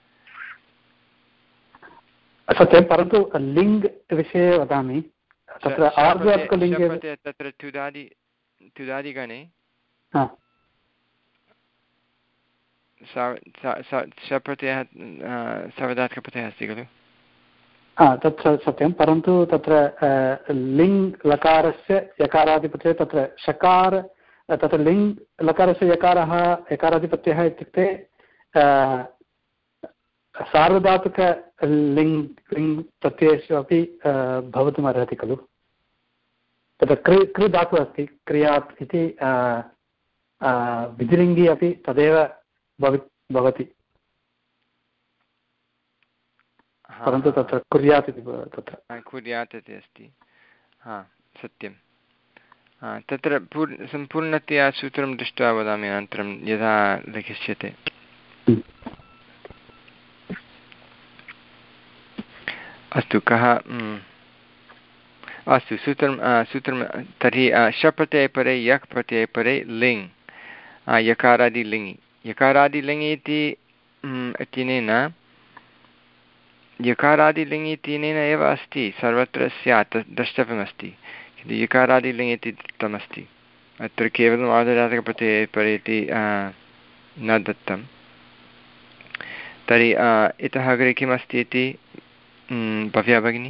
सत्यं, परन्तु लिङ् विषये वदामि। तत्र आर्धधातुकलिङ्गे तत्र तुदादि तुदादिगणे शप्रत्ययः सार्वधातुकप्रत्ययः अस्ति खलु? तत् सत्यं, परन्तु तत्र लिङ् लकारस्य यकारादिप्रत्यये तत्र शकार तत्र लिङ् लकारस्य यकारः यकारादिप्रत्ययः इत्युक्ते सार्वधातुक लिङ् लिङ् प्रत्ययेषु अपि भवितुमर्हति खलु? तत्र कृ कृ धातुः अस्ति क्रियात् इति विधिलिङ्गि अपि तदेव भवि भवति, परन्तु तत्र कुर्यात् इति तत्र कुर्यात् इति अस्ति। हा सत्यं। तत्र पूर् सम्पूर्णतया सूत्रं दृष्ट्वा वदामि अनन्तरं यदा लिखिष्यते। अस्तु, कः अस्तु सूत्रं सूत्रं तर्हि शप्रत्यये परे यक् प्रत्यये परे लिङ् यकारादि लिङि यकारादि लिङि इति इत्यनेन यकारादि लिङि इत्यनेन एव अस्ति, सर्वत्र स्यात् द्रष्टव्यमस्ति, किन्तु यकारादि लिङि इति दत्तमस्ति। अत्र केवलम् आर्धधातुकप्रत्यये परे इति न दत्तं। तर्हि इतः अग्रे किमस्ति इति भव्या भगिनी?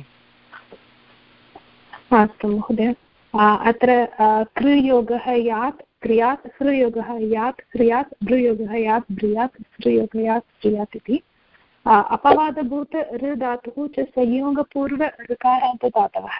अस्तु महोदय, अत्र कृयोगः यात् क्रियात्, हृयोगः यात् क्रियात्, भृयोगः यात् ब्रियात्, स्त्रियोगः यात् स्त्रियात् इति अपवादभूत ऋ धातुः च संयोगपूर्व ऋकारान्तदातवः।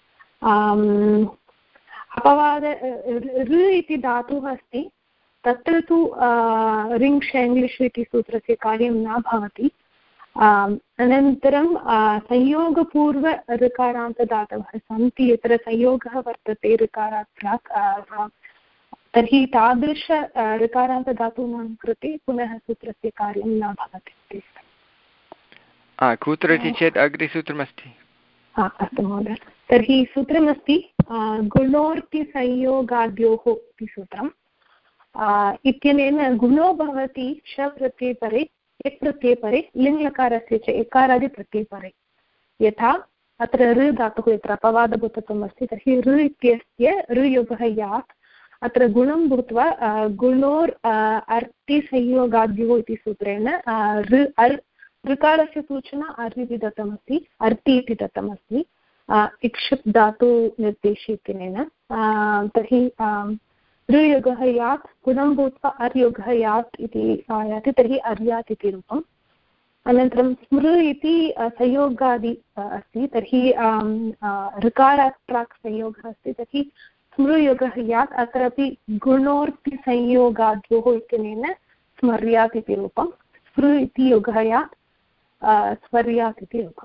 अपवाद ऋ इति धातुः अस्ति, तत्र तु रिङ् शेङ्ग्लिश् इति सूत्रस्य कार्यं न भवति। अनन्तरं संयोगपूर्व ऋकारान्तदातवः सन्ति, यत्र संयोगः वर्तते ऋकारात् प्राक्, तर्हि तादृश ऋकारान्तधातूनां कृते पुनः सूत्रस्य कार्यं न भवति। कुत्र इति चेत् अग्रे सूत्रमस्ति। अस्तु महोदय, तर्हि सूत्रमस्ति गुणोर्ति संयोगाद्योः इति सूत्रम्। इत्यनेन गुणो भवति श प्रत्यये परे यक् प्रत्यये परे लिङ्लकारस्य च एकारादिप्रत्यये परे। यथा अत्र ऋ धातुः यत्र अपवादभूतत्वम् अस्ति तर्हि ऋ इत्यस्य ऋयोगः यात् अत्र गुणं भूत्वा गुणोर् अर्तिसंयोगाद्योः इति सूत्रेण ऋ अर् ऋकारस्य सूचना अर् इति दत्तमस्ति अर्ति इति दत्तमस्ति इक्षुप् धातु निर्देशे इत्यनेन। तर्हि ऋयोगः यात् गुणं भूत्वा अर्योगः यात् इति आयाति तर्हि अर्यात् इति रूपम्। अनन्तरं स्मृ इति संयोगादि अस्ति तर्हि ऋकारात् प्राक् संयोगः अस्ति तर्हि स्मृयोगः यात् अत्रापि गुणोर्तिसंयोगाद्योः इत्यनेन स्मर्यात् इति रूपं स्मृ इति योगः यात् स्वर्यात् इति रूपम्।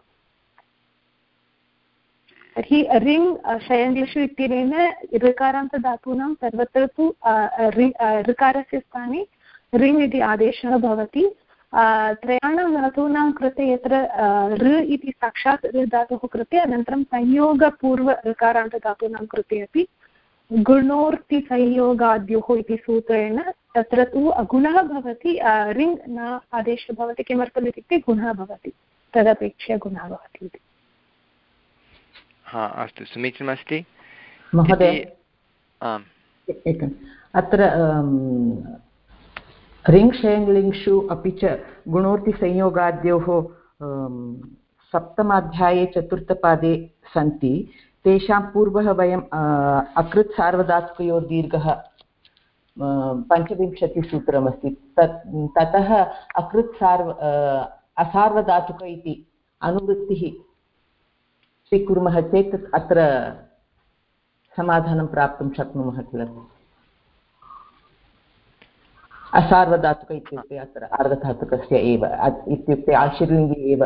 तर्हि रिङ् शयङ्लिषु इत्यनेन ऋकारान्तधातूनां सर्वत्र तु ऋकारस्य स्थाने रिङ् इति आदेशः भवति। त्रयाणां धातूनां कृते यत्र ऋ इति साक्षात् ऋ धातुः कृते अनन्तरं संयोगपूर्व ऋकारान्तधातूनां कृते अपि गुणोर्तिसंयोगाद्योः इति सूत्रेण तत्र तु गुणः भवति रिङ् न आदेशः भवति। किमर्थम् इत्युक्ते गुणः भवति तदपेक्षया गुणः भवति इति। हा अस्तु समीचीनमस्ति महोदय। अत्र रिङ् शयङ्लिङ्षु अपि च गुणोर्तिसंयोगाद्योः सप्तमाध्याये चतुर्थपादे सन्ति। तेषां पूर्वः वयम् अकृत् सार्वधातुकयोः दीर्घः पञ्चविंशतिसूत्रमस्ति तत् ततः अकृत् सार्व असार्वधातुक इति अनुवृत्तिः स्वीकुर्मः चेत् अत्र समाधानं प्राप्तुं शक्नुमः किल। असार्वधातुक इत्युक्ते अत्र आर्धधातुकस्य एव इत्युक्ते आशीर्लिङ्गे एव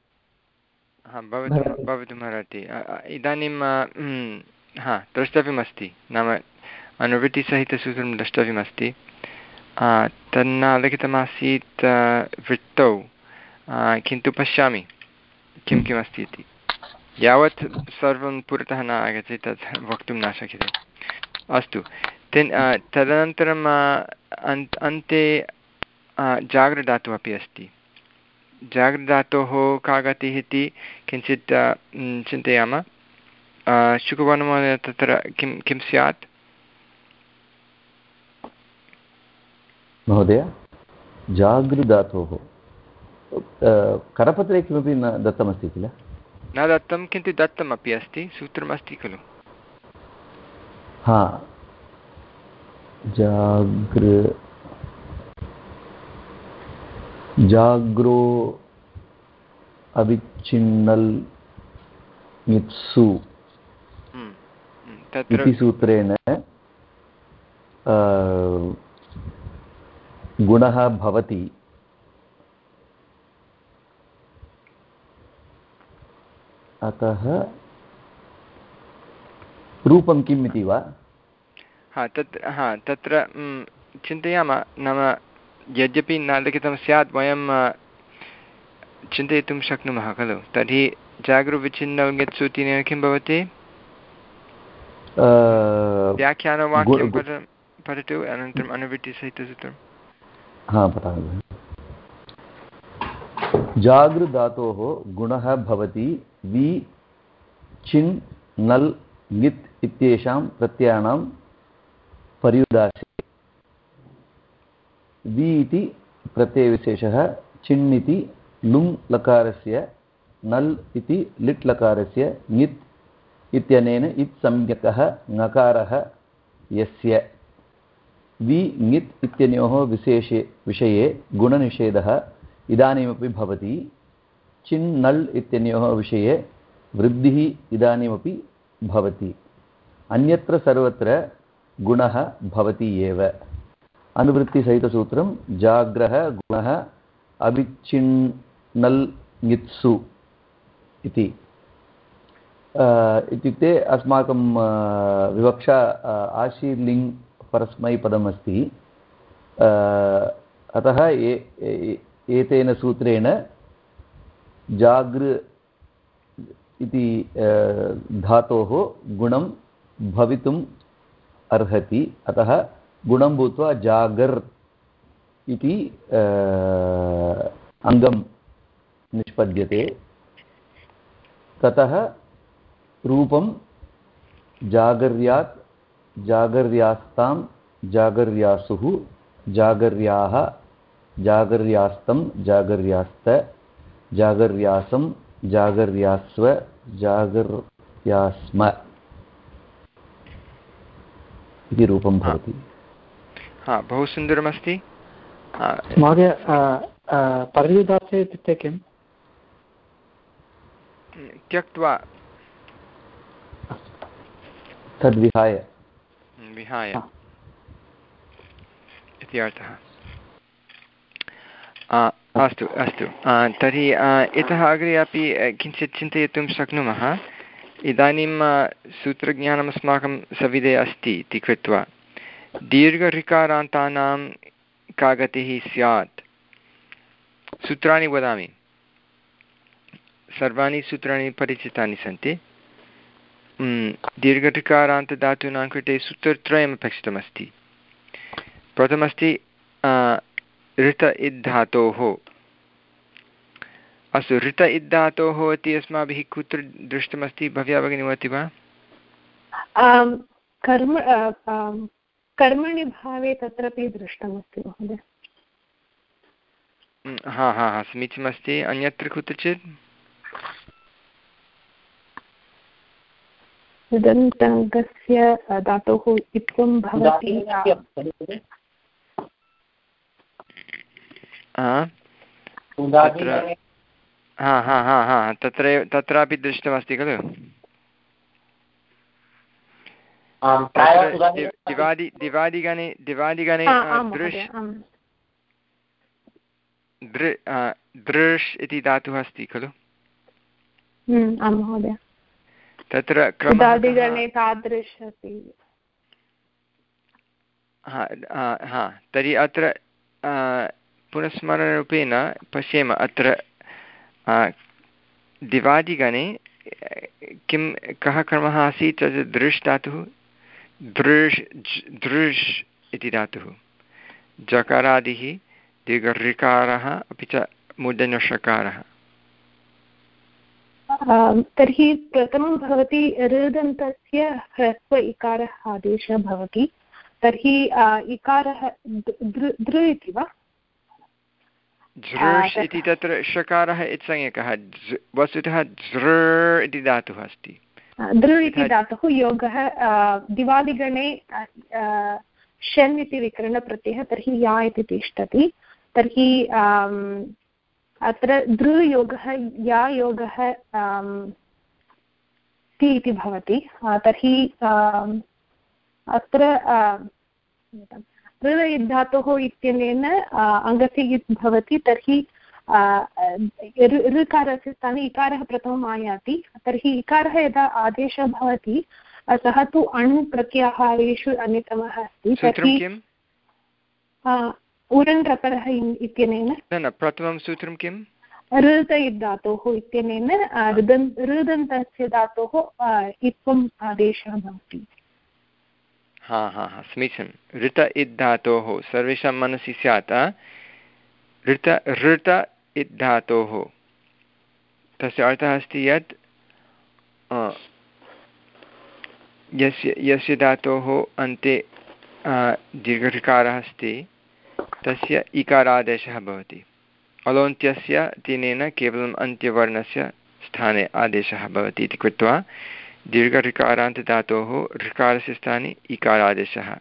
भवितुमर्हति। इदानीं हा द्रष्टव्यमस्ति नाम अनुवृत्तिसहितसूत्रं द्रष्टव्यमस्ति। तन्न लिखितमासीत् वृत्तौ किन्तु पश्यामि किं किमस्ति इति। यावत् सर्वं पुरतः न आगच्छति तत् वक्तुं न शक्यते। अस्तु तेन तदनन्तरम् अन्ते जागृधातुः अपि अस्ति। जागृधातोः का गतिः इति किञ्चित् चिन्तयामः। शुकवर्णमहोदय तत्र किं किं स्यात् महोदय? जागृधातोः करपत्रे किमपि न दत्तमस्ति किल? न दत्तं किन्तु दत्तमपि अस्ति सूत्रमस्ति खलु। हा जागृ जाग्रो अविच्छिन्नल् मित्सु इति सूत्रेण गुणः भवति। अतः रूपं किम् इति वा? हा तत्र हा तत्र चिन्तयामः नाम यद्यपि न लिखितं स्यात् वयं चिन्तयितुं शक्नुमः खलु। तर्हि जागृविच्छिन्नल् इत्यनेन किं भवति? व्याख्यानवाक्यं पठतु अनन्तरम् अनुवृत्तिसहितसूत्रं। हा पठामि। जागृधातोः गुणः भवति वि चिन् नल् ङित् इत्येषां प्रत्ययानां पर्युदासे। वि इति प्रत्ययविशेषः, चिन् इति लुङ् लकारस्य, नल् इति लिट् लकारस्य, ङित् इत्यनेन इत् संज्ञकः ङकारः यस्य। वि ङित् इत्यनयोः विशेषे विषये गुणनिषेधः इदानीमपि भवति। चिन् नल् इत्यनयोः विषये वृद्धिः इदानीमपि भवति। अन्यत्र सर्वत्र गुणः भवति एव। अनुवृत्तिसहितसूत्रं जाग्रः गुणः अविच्छिन्नल् ङित्सु इति। इत्युक्ते अस्माकं विवक्षा आशीर्लिङ् परस्मैपदम् अस्ति। अतः एतेन सूत्रेण जागृ इति धातोः गुणं भवितुम् अर्हति। अतः गुणं भूत्वा जागर् इति अङ्गं निष्पद्यते। ततः रूपं जागर्यात् जागर्यास्तां जागर्यासुः जागर्याः जागर्यास्तं जागर्यास्त जागर्यासं जागर्यास्व जागर्यास्म इति रूपं भवति। हा, बहु सुन्दरमस्ति महोदय। पर्युदासे इत्युक्ते किं? त्यक्त्वा, तद्विहाय विहाय इति अर्थः। अस्तु अस्तु, तर्हि इतः अग्रे अपि किञ्चित् चिन्तयितुं शक्नुमः। इदानीं सूत्रज्ञानम् अस्माकं सविधे अस्ति इति कृत्वा दीर्घऋकारान्तानां का गतिः स्यात्? सूत्राणि वदामि। सर्वाणि सूत्राणि परिचितानि सन्ति। दीर्घऋकारान्तधातूनां कृते सूत्रत्रयम् अपेक्षितमस्ति। प्रथमस्ति ऋत इद्धातोः। अस्तु, ऋत इद्धातोः इति अस्माभिः कुत्र दृष्टमस्ति? भव्या भगिनी वदति वा? कर्म कर्मणि भावे तत्रापि दृष्टमस्ति महोदय। हा हा हा, समीचीनमस्ति। अन्यत्र कुत्रचित्? दन्तस्य धातोः इत्थं भवति। हा हा हा हा, तत्र तत्रापि दृष्टमस्ति खलु। दिवादि दिवादिगणे दिवादिगणे दृश् दृ दृश् इति धातुः अस्ति खलु। आं महोदय। तत्र क्रमः तादृश हा, तर्हि अत्र पुनस्मरणरूपेण पश्येम। अत्र दिवादिगणे किं कः क्रमः आसीत्? तद् दृश् धातुः, दृश् दृश् इति धातुः। जकारादिः, दीर्घऋकारः, अपि च मूर्धन्यषकारः। तर्हि प्रथमं भवति ऋदन्तस्य ह्रस्व इकारः आदेशः भवति। तर्हि इकारः दृ इति वा? झृष् इति तत्र षकारः इत्संज्ञकः। वस्तुतः झृ इति धातुः अस्ति। दृ इति धातुः योगः दिवादिगणे शन् इति विकरणप्रत्ययः, तर्हि या इति तिष्ठति। तर्हि अत्र दृ योगः या योगः ति इति भवति। तर्हि अत्र ऋ धातोः इत्यनेन अङ्गस्य यत् भवति, तर्हि ऋकारस्य स्थाने इकारः प्रथमम् आयाति। तर्हि इकारः यदा आदेशः भवति सः तु अण् प्रत्याहारेषु अन्यतमः अस्ति। तर्हि उरण् रकारः इत्यनेन न प्रथमं सूत्रं किं? ऋत धातोः इत्यनेन ऋदन्तस्य धातोः इत्वम् आदेशः भवति। हा हा हा, समीचीनं। ऋत इद्धातोः सर्वेषां मनसि स्यात्। ऋत ऋत इद्धातोः तस्य अर्थः अस्ति यत् यस्य यस्य धातोः अन्ते दीर्घऋकारः अस्ति तस्य इकारादेशः भवति। अलोन्त्यस्य तेनेन केवलम् अन्त्यवर्णस्य स्थाने आदेशः भवति इति कृत्वा दीर्घऋकारान्तधातोः ऋकारस्य स्थाने इकारादेशः।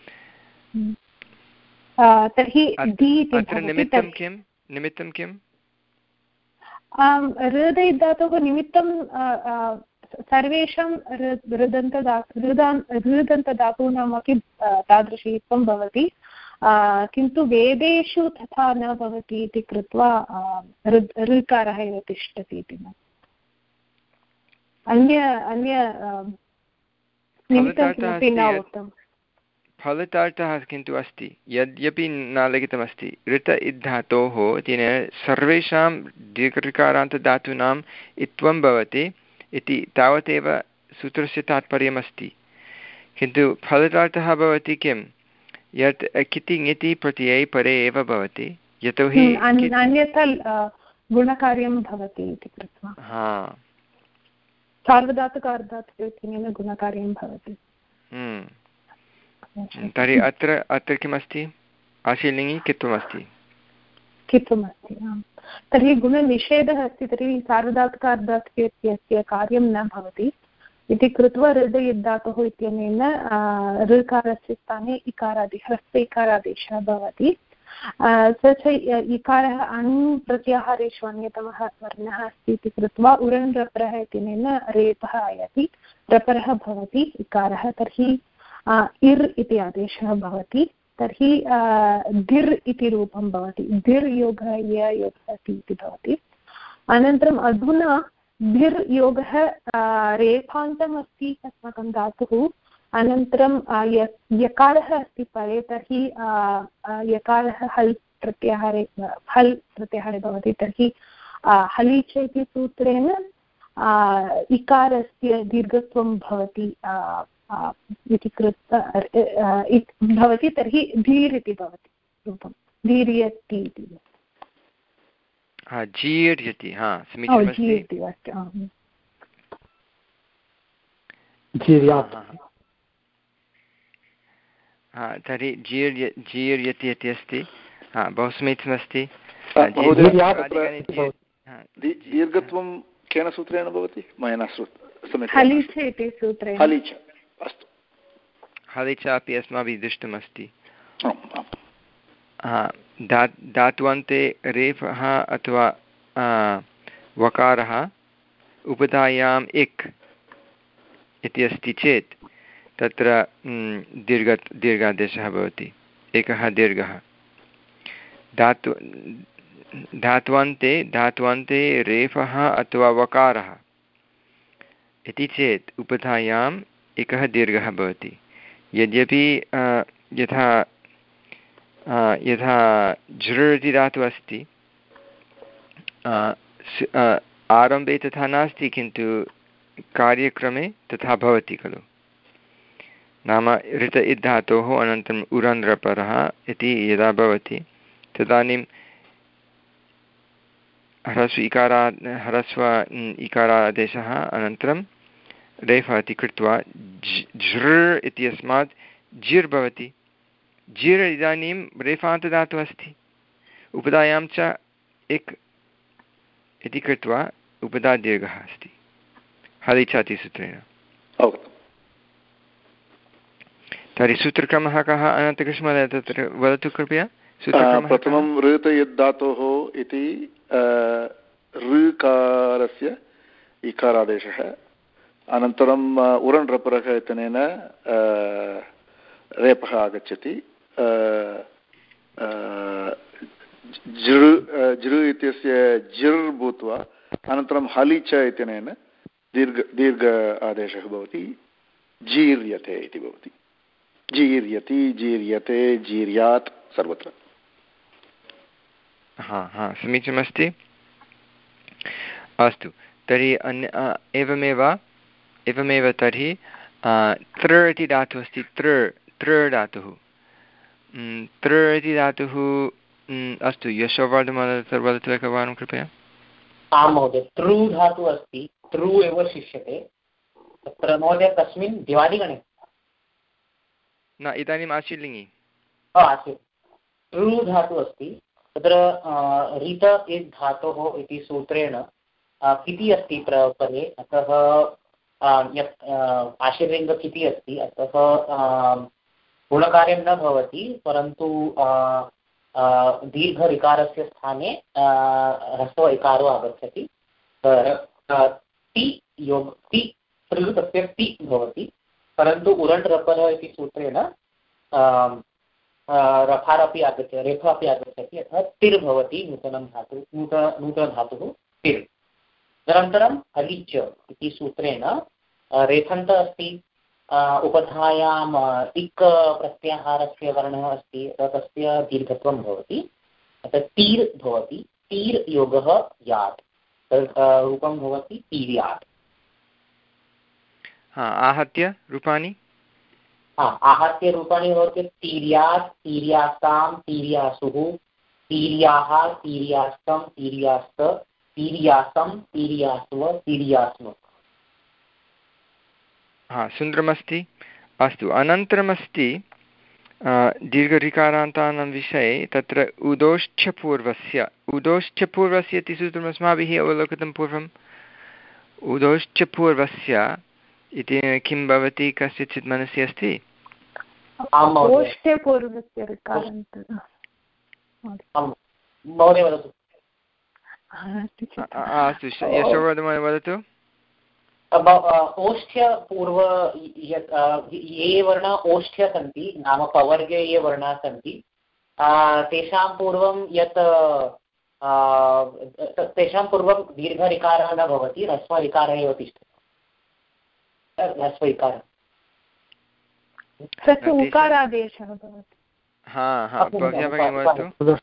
तर्हि अत्र निमित्तं किं? निमित्तं किं? ऋदै धातोः निमित्तं सर्वेषां ऋदन्तधातूनामपि तादृशयुक्तं भवति, किन्तु वेदेषु तथा न भवति इति कृत्वा ऋकारः एव तिष्ठति इति। अन्य अन्य निमित्तमपि न उक्तम्। फलितार्थः किन्तु अस्ति, यद्यपि न लिखितमस्ति। ऋत इद्धातोः तेन सर्वेषां दीर्घऋकारान्तधातूनाम् इत्वं भवति इति तावदेव सूत्रस्य तात्पर्यमस्ति। किन्तु फलितार्थः भवति किं? यत् किति ङिति प्रत्यये परे एव भवति यतोहि अन्यथा गुणकार्यं भवति इति कृत्वा सार्वधातुकार्धातुकेन गुणकार्यं भवति। तर्हि अत्र अत्र किमस्ति आशीर्लिङ्गि कित्वमस्ति कित्वमस्ति आम्। तर्हि गुणनिषेधः अस्ति तर्हि सार्वधातुकार्धातुके कार्यं न भवति इति कृत्वा हृदयधातुः इत्यनेन ऋकारस्य स्थाने इकारादि ह्रस्व इकारादेशः भवति। स च इकारः अण् प्रत्याहारेषु अन्यतमः वर्णः अस्ति इति कृत्वा उरन् रपरः इत्यनेन रेपः आयाति रपरः भवति इकारः। तर्हि इर् इति आदेशः भवति। तर्हि दिर् इति रूपं भवति। दिर् योगः य योगः अस्ति इति भवति। अनन्तरम् अधुना धिर् योगः रेफान्तम् अस्ति अस्माकं धातुः। अनन्तरं यकारः अस्ति परे तर्हि यकारः हल् प्रत्याहारे हल् प्रत्याहारे भवति। तर्हि हलीच इति सूत्रेण इकारस्य दीर्घत्वं भवति इति कृत्वा भवति। तर्हि धीर् इति भवति रूपं धीर्यति इति जीर्यति। हा समीचीनमस्ति। हा तर्हि जीर्य जीर्यति इति अस्ति। हा बहु समीचीनमस्ति। दीर्घत्वं केन सूत्रेण भवति मया न श्रुतं। हलीच इति सूत्रेण। हलीच अस्तु। हलीच अपि अस्माभिः दृष्टमस्ति। हा धा धात्वन्ते रेफः अथवा वकारः उपधायाम् इक् इति अस्ति चेत् तत्र दीर्घ दीर्घादेशः भवति। एकः दीर्घः धातु धात्वन्ते धात्वन्ते रेफः अथवा वकारः इति चेत् उपधायाम् एकः दीर्घः भवति। यद्यपि यथा यथा झृ इति धातुः अस्ति आरम्भे तथा नास्ति किन्तु कार्यक्रमे तथा भवति खलु। नाम ऋत इत् धातोः अनन्तरम् उरन् रपरः इति यदा भवति तदानीं ह्रस्व इकारा ह्रस्व इकारादेशः अनन्तरं रेफः इति कृत्वा झृ इत्यस्मात् जिर् भवति। जिर् इदानीं रेफान्तदातुः अस्ति उपधायां च इक् इति कृत्वा उपधा दीर्घः अस्ति हलिचाति सूत्रेण। तर्हि सूत्रक्रमः कः अनन्तकृष्णमहोदय तत्र वदतु कृपया। प्रथमं ऋत यद्धातोः इति ऋकारस्य इकारादेशः अनन्तरम् उरन् रपरः इत्यनेन रेपः आगच्छति। जृ जृ इत्यस्य जिर् भूत्वा अनन्तरं हलि च इत्यनेन दीर्घ दीर्घ आदेशः भवति जीर्यते इति भवति। जीर्यति जीर्यते जीर्यात् सर्वत्र। हा हा समीचीनमस्ति। अस्तु तर्हि अन्य एवमेव एवमेव तर्हि तृ इति धातुः अस्ति। तृ तृ धातुः तृ इति धातुः अस्तु यशोवर्धनमहोदय वदतु एकवारं कृपया। आं महोदय तृ धातुः अस्ति तृ एव शिष्यते तत्र महोदय कस्मिन् दिवादिगणे न इदानीम् आशीर्लिङ्गि आसीत् तृ धातुः अस्ति तत्र ऋत इत् धातोः इति सूत्रेण किति अस्ति परे अतः यत् आशीर्लिङ्ग किति अस्ति अतः गुणकार्यं न भवति परन्तु दीर्घ ऋकारस्य स्थाने ह्रस्व इकारो आगच्छति। ति योग ति तृ तस्य ति भवति परन्तु उरण् रपरः इति सूत्रेण रफार् अपि आगच्छति रेफा अपि आगच्छति अतः तिर् भवति नूतनं धातुः नूत नूतनधातुः तिर्। तदनन्तरं हलिच इति सूत्रेण रेफन्त अस्ति उपधायाम् इक् प्रत्याहारस्य वर्णः अस्ति तस्य दीर्घत्वं भवति अतः तीर् भवति तीर् योगः यात् रूपं भवति तीर्यात्। हा आहत्य रूपाणि आहत्य रूपाणि भवति तीर्यात् तीर्यास्तां तीर्यासुः तीर्याः तीर्यास्तं तीर्यास्त तीर्यासं तीर्यास्व तीर्यास्म। हा सुन्दरमस्ति। अस्तु, अनन्तरमस्ति दीर्घऋकारान्तानां विषये तत्र उदोश्चपूर्वस्य उदोश्चपूर्वस्य इति सूत्रम् अस्माभिः अवलोकितं पूर्वम्। उदोश्चपूर्वस्य इति किं भवति, कस्यचित् मनसि अस्ति? अस्तु, यशोवर्धन वदतु। ओष्ठ्य पूर्व ये वर्ण ओष्ठ्य सन्ति, नाम पवर्गे ये वर्णाः सन्ति, तेषां पूर्वं यत् तेषां पूर्वं दीर्घरिकारः न भवति, ह्रस्वरिकारः एव तिष्ठति। ह्रस्वरिकारः उकारादेशः भवति।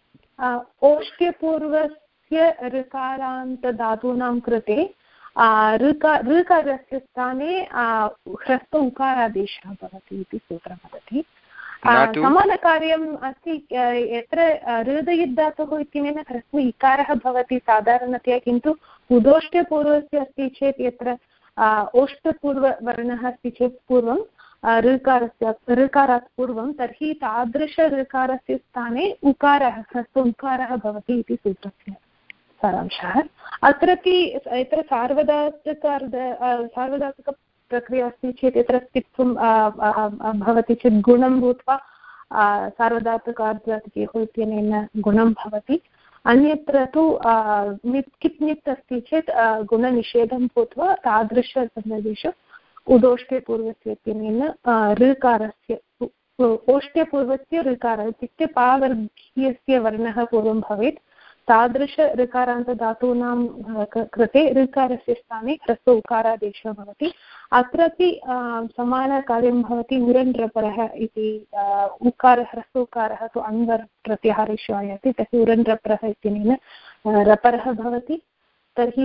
ओष्ठ्यपूर्वस्य ऋकारान्तधातूनां कृते ऋका ऋकारस्य स्थाने ह्रस्व उकारादेशः भवति इति सूत्रं वदति। समानकार्यम् अस्ति यत्र हृदयिद्धातुः इत्यनेन ह्रस्व इकारः भवति साधारणतया, किन्तु उदोष्टपूर्वस्य अस्ति चेत् यत्र ओष्टपूर्ववर्णः अस्ति चेत् पूर्वं ऋकारस्य ऋकारात् पूर्वं, तर्हि तादृश ऋकारस्य स्थाने उकारः ह्रस्व उकारः भवति इति सूत्रस्य सारांशः। अत्रापि यत्र सार्वधातुकार्ध सार्वधातुकप्रक्रिया अस्ति चेत् यत्र स्थित्वं भवति चेत् गुणं भूत्वा सार्वधातुकार्धधातुकयोः इत्यनेन गुणं भवति। अन्यत्र तु नित् कित् नित् अस्ति चेत् गुणनिषेधं भूत्वा तादृशसन्दर्भेषु उदोष्टपूर्वस्य इत्यनेन ऋकारस्य ओष्टपूर्वस्य ऋकारः इत्युक्ते पावर्गीयस्य वर्णः पूर्वं भवेत्। तादृश ऋकारान्तधातूनां कृते ऋकारस्य स्थाने ह्रस्व उकारादेशः भवति। अत्रापि समानकार्यं भवति। उरण्ड्रपरः इति उकारः ह्रस्व उकारः तु अन्वर् प्रत्याहारेषु आयाति, तर्हि उरण्ड्रपरः इत्यनेन रपरः भवति। तर्हि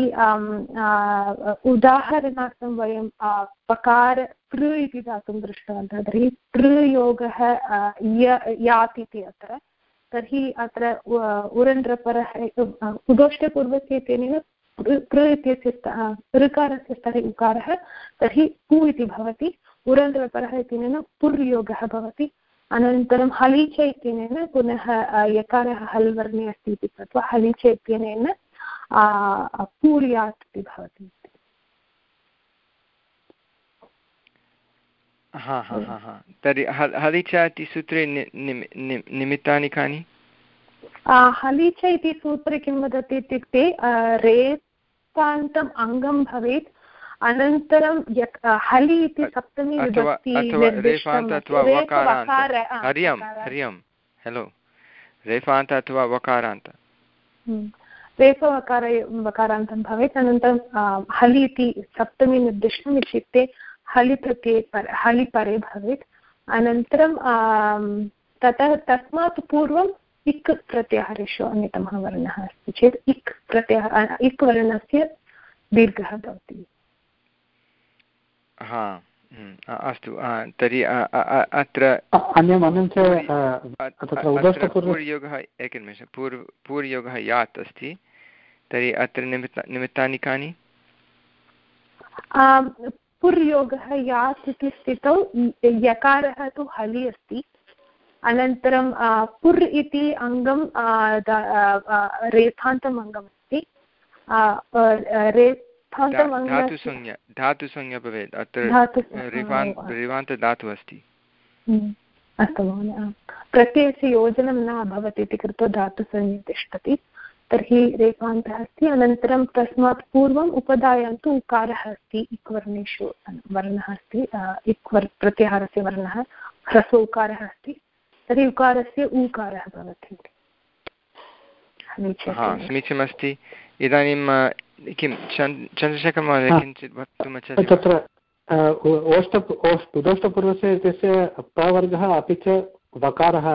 उदाहरणार्थं वयं पकार पृ इति धातुं दृष्टवन्तः। तर्हि पृयोगः यात् इति अत्र, तर्हि अत्र उरण्ड्रपरः उदोष्टपूर्वस्य इत्यनेन पृ इत्यस्य ऋकारस्य स्तरे उकारः, तर्हि पु इति भवति। उरण्ड्रपरः इत्यनेन पुर्योगः भवति। अनन्तरं हलीच इत्यनेन पुनः यकारः हल् वर्णे अस्ति इति कृत्वा हलीच इत्यनेन पूर्यात् इति भवति। हा हा हा हा तर्हि हलिच इति सूत्रे निमित्तानि कानि? हलिच इति सूत्रे किं वदति इत्युक्ते रेफान्तम् अङ्गं भवेत्, अनन्तरं हलि इति सप्तमी विभक्ति हरियं हरियं हेलो रेफान्त अथवा वकारान्त रेफवकार वकारान्तं भवेत्। अनन्तरं हलि इति सप्तमी निर्दिष्टम् इत्युक्ते हलि प्रत्यये पर हलि परे भवेत्। अनन्तरं ततः तस्मात् पूर्वम् इक् प्रत्याहारेषु अन्यतमः वर्णः अस्ति चेत् इक् प्रत्याहार इक् वर्णस्य दीर्घः भवति। हा अस्तु, तर्हि अत्र पूर्वयोगः एकनिमेषं पूर्व पूर्वयोगः यात् अस्ति, तर्हि अत्र निमित्त निमित्तानि कानि? पुर्योगः यात् इति स्थितौ यकारः तु हलि अस्ति। अनन्तरं पुर् इति अङ्गं रेफान्तम् अङ्गम् अस्ति। धातुसंज्ञा धातुसंज्ञा भवेत्, अत्र रेफान्तधातुः अस्ति। अस्तु महोदय, प्रत्ययस्य योजनं न अभवत् इति कृत्वा धातुसंज्ञा तिष्ठति, तर्हि रेफान्तः अस्ति। अनन्तरं तस्मात् पूर्वम् उपधायां तु उकारः अस्ति, इक् वर्णेषु वर्णः अस्ति, इक् वर् प्रत्याहारस्य वर्णः ह्रस्व उकारः अस्ति, तर्हि उकारस्य ऊकारः भवति। समीचीनमस्ति। इदानीं किं चन्द्रशेखर महोदय किञ्चित् वक्तुमिच्छति? तत्र ओष्ट उदोष्टपूर्वस्य इत्यस्य प्रवर्गः अपि च वकारः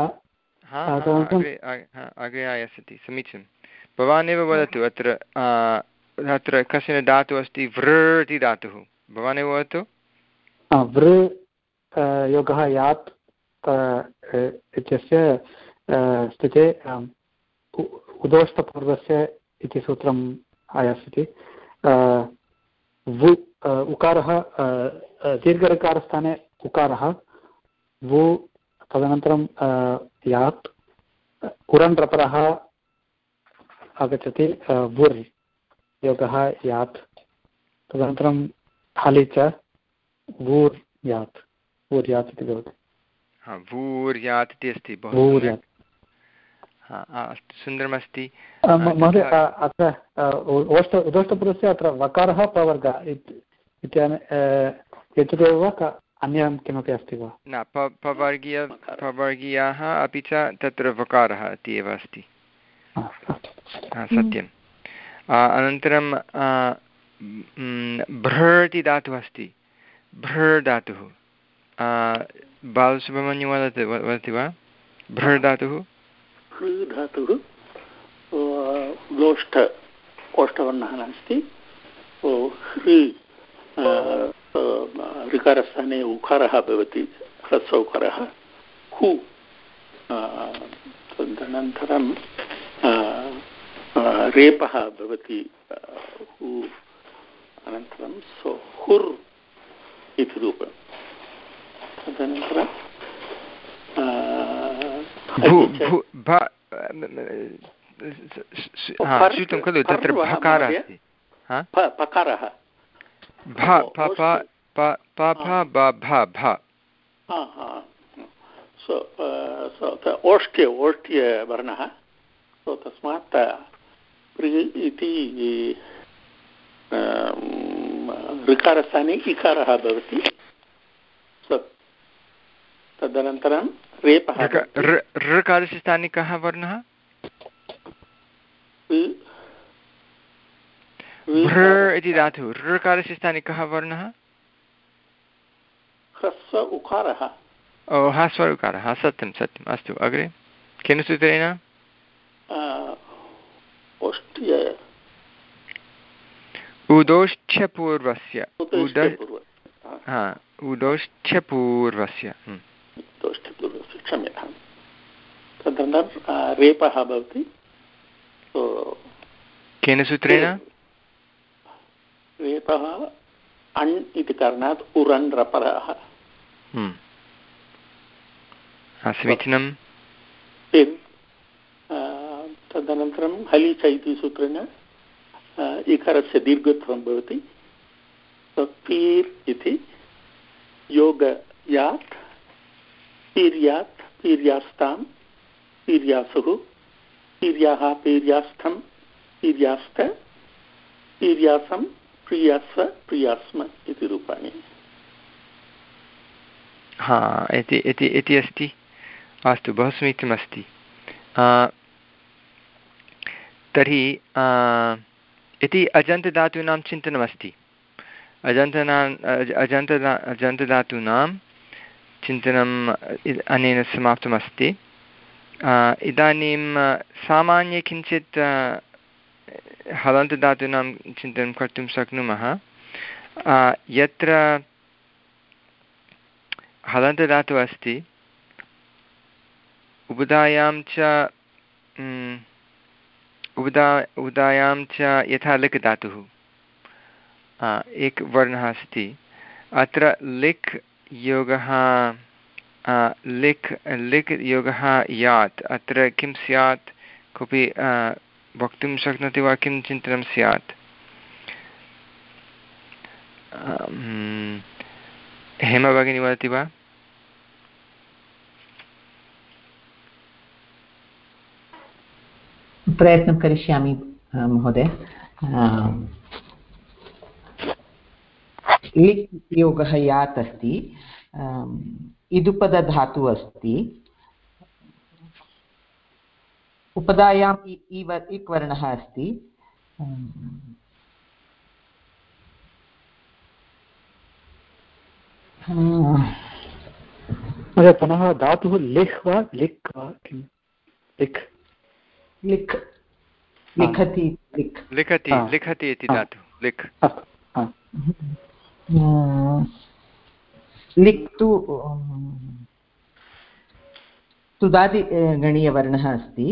अग्रे आयास्यति। समीचीनं, भवानेव वदतु। अत्र अत्र कश्चन धातुः अस्ति वृ इति धातुः, भवानेव वदतु। वृ योगः यात् इत्यस्य स्थिते उदोष्टपूर्वस्य इति सूत्रम् आयास्यति। वु उकारः दीर्घऋकारस्थाने उकारः, वु तदनन्तरं यात्, उरण्रपरः आगच्छति, वुर् योगः यात्, तदनन्तरं हलि च वूर् यात्, वूर् यात् इति भवति। वूर् यात् इति अस्ति, बहु अस्तु, सुन्दरमस्ति महोदय। अत्र ओष्ट उदोष्टपुरस्य अत्र वकारः पवर्गः इत्यनेन एतदेव वा अन्यं किमपि अस्ति वा? न, पवर्गीय पवर्गीयाः अपि च तत्र वकारः इति एव अस्ति। सत्यम्। अनन्तरं भ्र इति धातुः अस्ति, भ्र धातुः। बालसुब्रह्मण्यं वदति वदति वा? भ्र धातुः धातुः लोष्ठ ओष्ठवर्णः नास्ति, ऋकारस्थाने उकारः भवति, ह्रस्व उकारः हु, तदनन्तरं रेपः भवति हु, अनन्तरं सो हुर् इति रूपं, तदनन्तरं श्रुतं खलु तत्र भकारः अस्ति, पकारः ओष्ट्य ओष्ट्यवर्णः, सो तस्मात् इति ऋकारस्थाने इकारः भवति, तदनन्तरं रेपः। ऋकारस्य स्थाने कः वर्णः? भ्र इति धातुः, ऋकारस्य स्थाने कः वर्णः? ह्रस्व उकारः। ओ, ह्रस्व उकारः, सत्यं सत्यम्। अस्तु, अग्रे केन सूत्रेण? उदोष्ठ्यपूर्वस्य उदोष्ठ्यपूर्वस्य क्षम्यतां, तदनन्तरं रेपः भवति। केन सूत्रेण? रेपः अण् इति कारणात् उरन् रपरः। समीचीनं। तदनन्तरं हलि च इति सूत्रेण इकारस्य दीर्घत्वं भवति, पीर् इति योग यात्, पीर्यात्, पीर्यास्तां, पीर्यासुः, पीर्याः, पीर्यास्थं, पीर्यास्त, पीर्यासं, प्रियास्व, प्रियास्म इति रूपाणि। हा, इति इति इति अस्ति। अस्तु, बहु समीचीनमस्ति। तर्हि इति अजन्तधातूनां चिन्तनमस्ति। अजन्तना अजन्त अजन्तधातूनां चिन्तनम् अनेन समाप्तमस्ति। इदानीं सामान्ये किञ्चित् हलन्तधातूनां चिन्तनं कर्तुं शक्नुमः। यत्र हलन्तधातुः अस्ति, उबदायां च उबदा उबदायां च यथा लिक् धातुः एकः वर्णः अस्ति, अत्र लिक् योगः लिक् लिक् योगः यात्, अत्र किं स्यात्? कोऽपि वक्तुं शक्नोति वा किं चिन्तनं स्यात्? हेमा भगिनी वदति वा? प्रयत्नं करिष्यामि महोदय। लिक् योगः यात् अस्ति, इदुपदधातुः अस्ति, उपदायाम् इक् वर्णः अस्ति, पुनः धातुः लिह् वा लिक् वा किं? लिक् लिक् लिखति लिक् लिखति लिखति इति धातुः लिक्। लिक् तु तुदादिगणीयवर्णः अस्ति।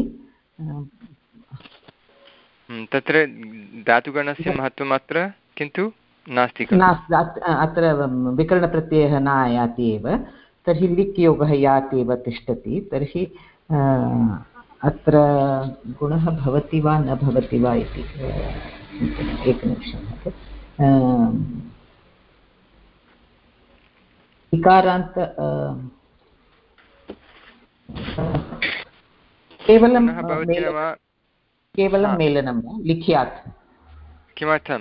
तत्र धातुगणस्य महत्त्वम् अत्र किन्तु नास्ति नास्ति, अत्र विकरणप्रत्ययः न आयाति एव। तर्हि लिक् योगः यात् एव तिष्ठति। तर्हि अत्र गुणः भवति वा न भवति वा इति एकनिमिषं। इकारान्त केवलं केवलं मेलनं वा लिख्यात्? किमर्थम्?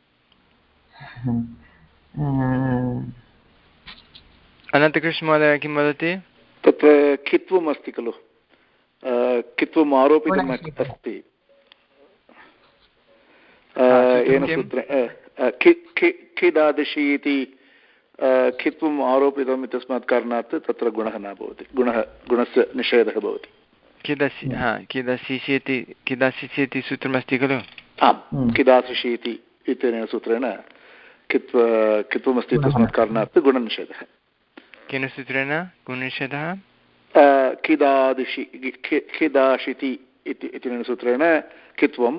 अनन्तकृष्णमहोदय किं वदति? तत्र खित्वम् अस्ति खलु, खित्वम् आरोपितम् अस्ति येन सूत्रेण खिदादिशि इति खित्वम् आरोपितम् इत्यस्मात् कारणात् तत्र गुणः न भवति, गुणः गुणस्य निषेधः भवति। किदसि हा किदसिषि इति किदासिषि इति सूत्रमस्ति खलु? आम्, किदासिषि इति इत्यनेन सूत्रेण खित्व खित्वमस्ति इत्यस्मात् कारणात् गुणनिषेधः। केन सूत्रेण गुणनिषेधः? खिदादिशि खिदाशिति इत्यनेन सूत्रेण खित्वं,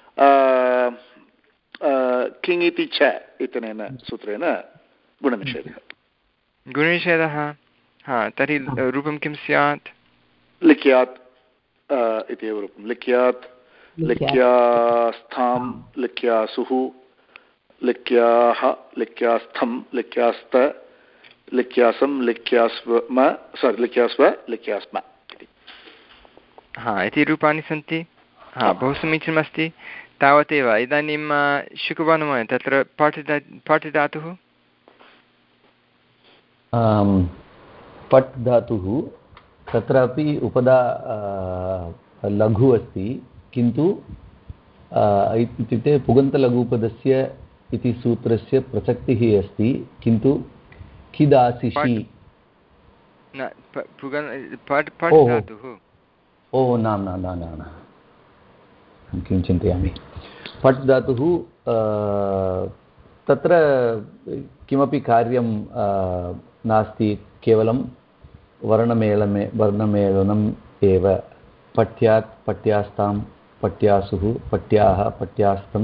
किङ् इति च इत्यनेन सूत्रेण गुणनिषेधः। गुणनिषेधः, हा तर्हि रूपं किं स्यात्? लिख्यात् इत्येव रूपं। लिख्यात्, लिख्यास्थां, लिख्यासुः, लिख्याः, लिख्यास्थं, लिख्यास्त, लिख्यासं, लिख्यास्म, सारि लिख्यास्व, लिख्यास्म इति। हा इति रूपाणि सन्ति। हा बहु समीचीनमस्ति। तावदेव। इदानीं शुकवनमहोदय तत्र पाठिदा पाठिधातुः पट् धातुः तत्रापि उपदा लघु अस्ति, किन्तु इत्युक्ते पुगन्तलघुपदस्य इति सूत्रस्य प्रसक्तिः अस्ति, किन्तु खिदासिषि ओ न न न न न किं चिन्तयामि। पट् धातुः तत्र किमपि कार्यं नास्ति, केवलं वर्णमेलने वर्णमेलनम् एव। पठ्यात् पठ्यास्तां पठ्यासुः, पठ्याः पठ्यास्तं,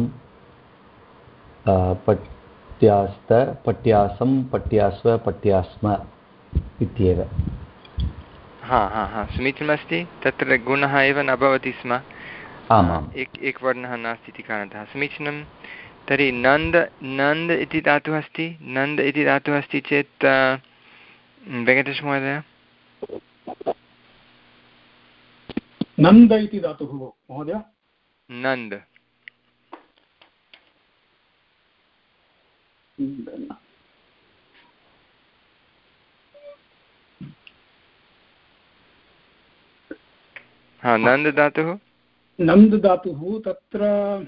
पठ्यास्त पठ्यासं, पठ्यास्व पठ्यास्म इत्येव। हा हा हा समीचीनमस्ति। तत्र गुणः एव न भवति स्म, आमाम्, एक एकवर्णः नास्ति इति कारणतः समीचीनं। तर्हि नन्द नन्द इति धातुः अस्ति। नन्द इति धातुः अस्ति चेत् वेङ्कटेशमहोदय नन्द इति धातुः महोदय? नन्द हा नन्द धातुः नन्द धातुः तत्र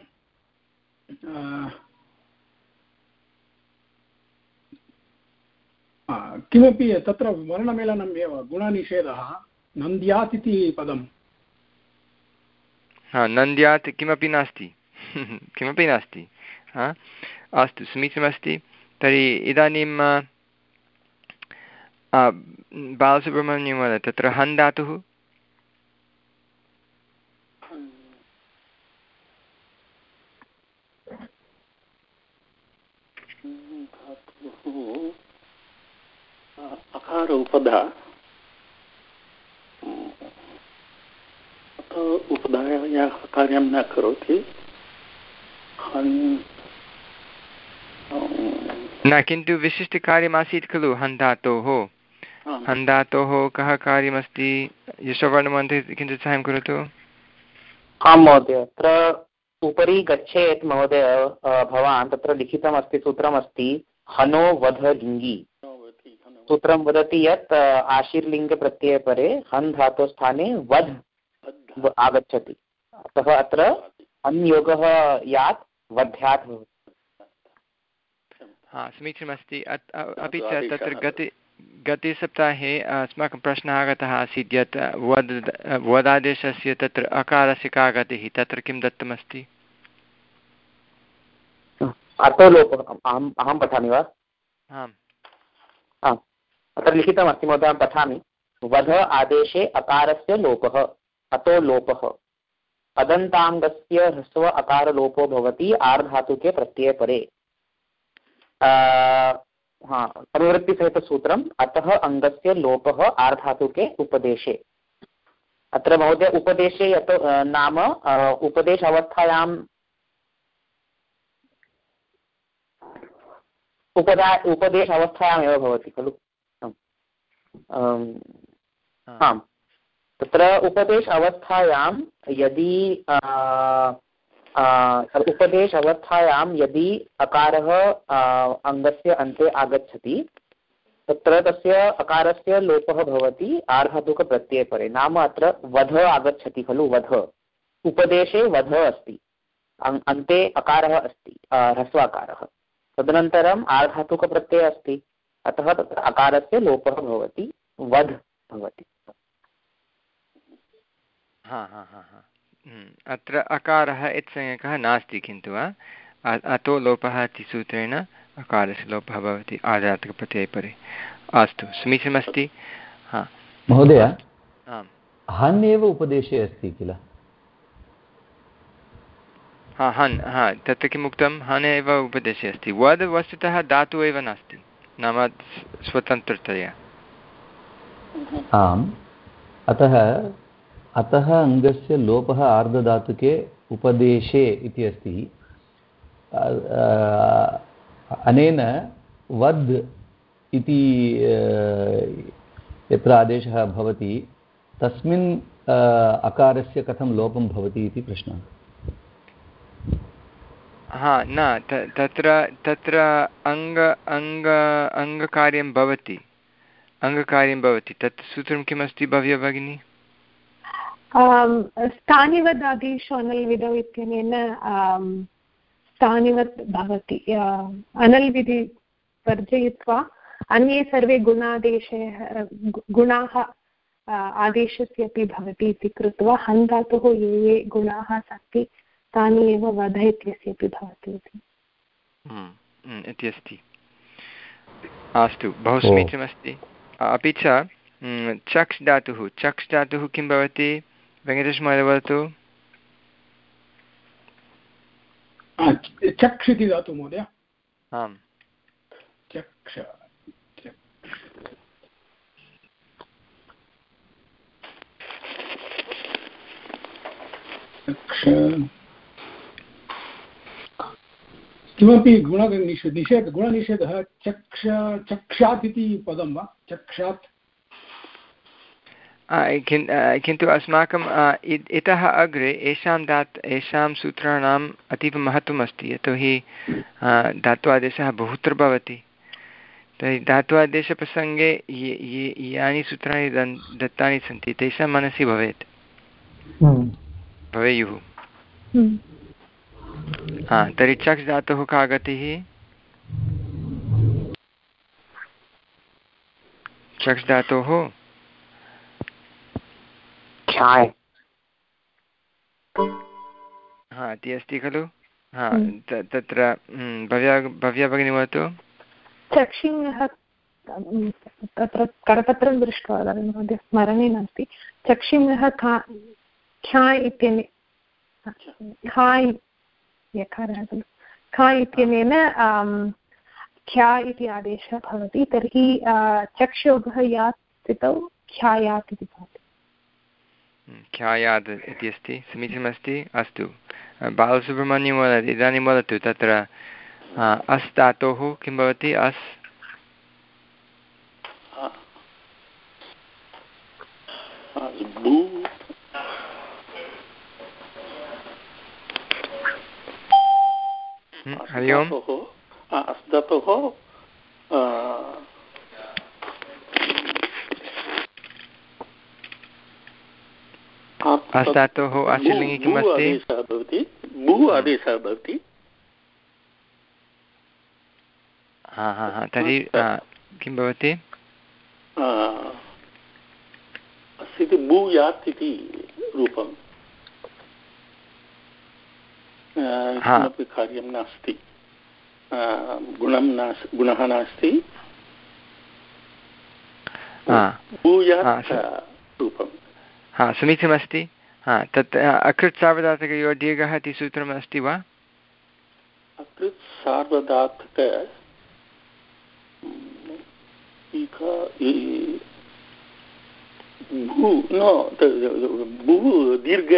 किमपि तत्र वर्णमेलनम् एव, गुणनिषेधः। नन्द्यात् इति पदं, हा नन्द्यात् किमपि नास्ति किमपि नास्ति। हा अस्तु समीचीनमस्ति। तर्हि इदानीं बालसुब्रह्मण्यं महोदय तत्र हन् धातुः अकार उपधा उपधायाः कार्यं न करोति। न, किन्तु विशिष्टकार्यमासीत् खलु हन् धातोः। हन् धातोः कः कार्यमस्ति? यशोवर्णमहोदय किञ्चित् साहाय्यं करोतु। आं महोदय, अत्र उपरि गच्छेत् महोदय भवान्, तत्र लिखितमस्ति, सूत्रमस्ति हनो वध लिङ्गि। सूत्रं वदति यत् आशीर्लिङ्गप्रत्यये परे हन् धातोस्थाने वध् आगच्छति, अतः अत्र हन् योगः यात् वध्यात् भवति। हा समीचीनमस्ति। अपि च तत्र गते गतसप्ताहे अस्माकं प्रश्नः आगतः आसीत् यत् वद् वदादेशस्य तत्र अकारस्य का गतिः, तत्र किं दत्तमस्ति? अर्थलोपः। अहं अहं पठामि वा? आम्। अत्र लिखितमस्ति महोदय, अहं पठामि। वध आदेशे अकारस्य लोपः, अतो लोपः। अदन्ताङ्गस्य ह्रस्व अकारलोपो भवति आर्धातुके प्रत्यये परे। हाँ, अनुवृत्तिसहितसूत्रम्। अतः अङ्गस्य लोपः आर्धातुके उपदेशे। अत्र महोदय उपदेशे यतो नाम उपदेश अवस्थायाम् उपदा उपदेश अवस्थायामेव भवति खलु। आम्, तत्र उपदेश अवस्थायां यदि उपदेश अवस्थायां यदि अकारः अङ्गस्य अन्ते आगच्छति तत्र तस्य अकारस्य लोपः भवति आर्धातुकप्रत्यये परे। नाम अत्र वध आगच्छति खलु, वध उपदेशे वध अस्ति, अन्ते अकारः अस्ति ह्रस्वाकारः, तदनन्तरम् आर्धातुकप्रत्ययः अस्ति, अतः तत्र अकारस्य लोपः भवति, वध भवति। हा हा हा हा अत्र अकारः इत्संज्ञकः नास्ति, किन्तु अतो लोपः इति सूत्रेण अकारस्य लोपः भवति आर्धातुकप्रत्यये परे। अस्तु, समीचीनमस्ति। हा महोदय, आम्, हन् एव उपदेशे अस्ति किल? हा हन्, हा तत्र किम् उक्तं, हन् एव उपदेशे अस्ति। वद् वस्तुतः धातुः एव नास्ति, नाम स्वतन्त्रतया। आम्, अतः अतः अङ्गस्य लोपः आर्धधातुके उपदेशे इति अस्ति। अनेन वद् इति यत्र आदेशः भवति तस्मिन् अकारस्य कथं लोपं भवति इति प्रश्नः। हा न, तत्र तत्र अङ्ग अङ्ग अङ्गकार्यं भवति, अङ्गकार्यं भवति। तत् सूत्रं किमस्ति भव्य भगिनी? स्थानिवद् आदेशो अनल् विधौ इत्यनेन स्थानिवत् भवति। अनल् विधि वर्जयित्वा अन्ये सर्वे गुणादेशः गुणाः आदेशस्य अपि भवति इति कृत्वा हन् धातुः ये ये गुणाः सन्ति तानि एव वध इत्यस्य अपि भवति इति अस्ति। अस्तु, बहु समीचीनमस्ति। अपि च चक्ष् धातुः, चक्ष् धातुः किं भवति वेङ्कटेशमहोदय वदतु। चक्ष् इति धातुः महोदय। आम्, चक्ष किमपि गुणनिषेध निषेध गुणनिषेधः चक्ष चक्षात् इति पदं वा? चक्षात् किन्तु अस्माकं इतः अग्रे येषां दात् येषां सूत्राणाम् अतीव महत्त्वम् अस्ति, यतोहि धात्वादेशः बहुत्र भवति। तर्हि धात्वादेशप्रसङ्गे यानि सूत्राणि दत्तानि सन्ति तेषां मनसि भवेत् भवेयुः। हा, तर्हि चक्स् धातुः का गतिः? चक्स् धातोः हा इति अस्ति खलु। हा, तत्र भव्या भव्या भगिनी वदतु। चक्षिणः तत्र करपत्रं दृष्ट्वा वदामि महोदय, स्मरणे नास्ति। चक्षिणः खा ख्या इत्यने खा यकारः खलु, खा इत्यनेन ख्या इति आदेशः भवति। तर्हि चक्षोभः यात् स्थितौ ख्यायात् इति भवति। ख्यायात् इति अस्ति, समीचीनमस्ति। अस्तु, बालसुब्रह्मण्यं वदति, इदानीं वदतु तत्र अस् धातोः किं भवति? अस् हरि ओम्। अस् धातोः अस् धातोः आशीर्लिङ्गे किम् अस्ति? बहु आदेशः भवति। हा हा हा तर्हि किं भवति? अस्ति भूयात् इति रूपं, किमपि कार्यं नास्ति, गुणं नास्ति, गुणः नास्ति, हा समीचीनमस्ति। हा तत् अकृत् सार्वधातुकयोः दीर्घः इति सूत्रम् अस्ति वा? अकृत् सार्वधातुक बहु दीर्घ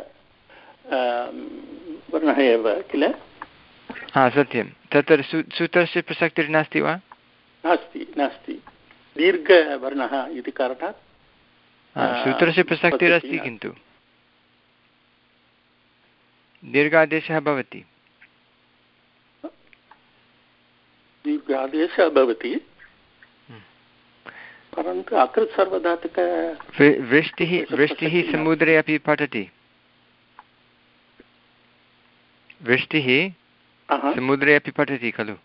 वर्णः एव किल? हा सत्यं। तत्र सूत्रस्य प्रसक्तिर्नास्ति वा? नास्ति नास्ति दीर्घवर्णः इति कारणात् सूत्रस्य प्रसक्तिरस्ति, किन्तु दीर्घादेशः भवति। दीर्घादेशः भवति परन्तु अकृत् सार्वधातुक वृष्टिः वृष्टिः समुद्रे अपि पतति। वृष्टिः समुद्रे अपि पतति खलु?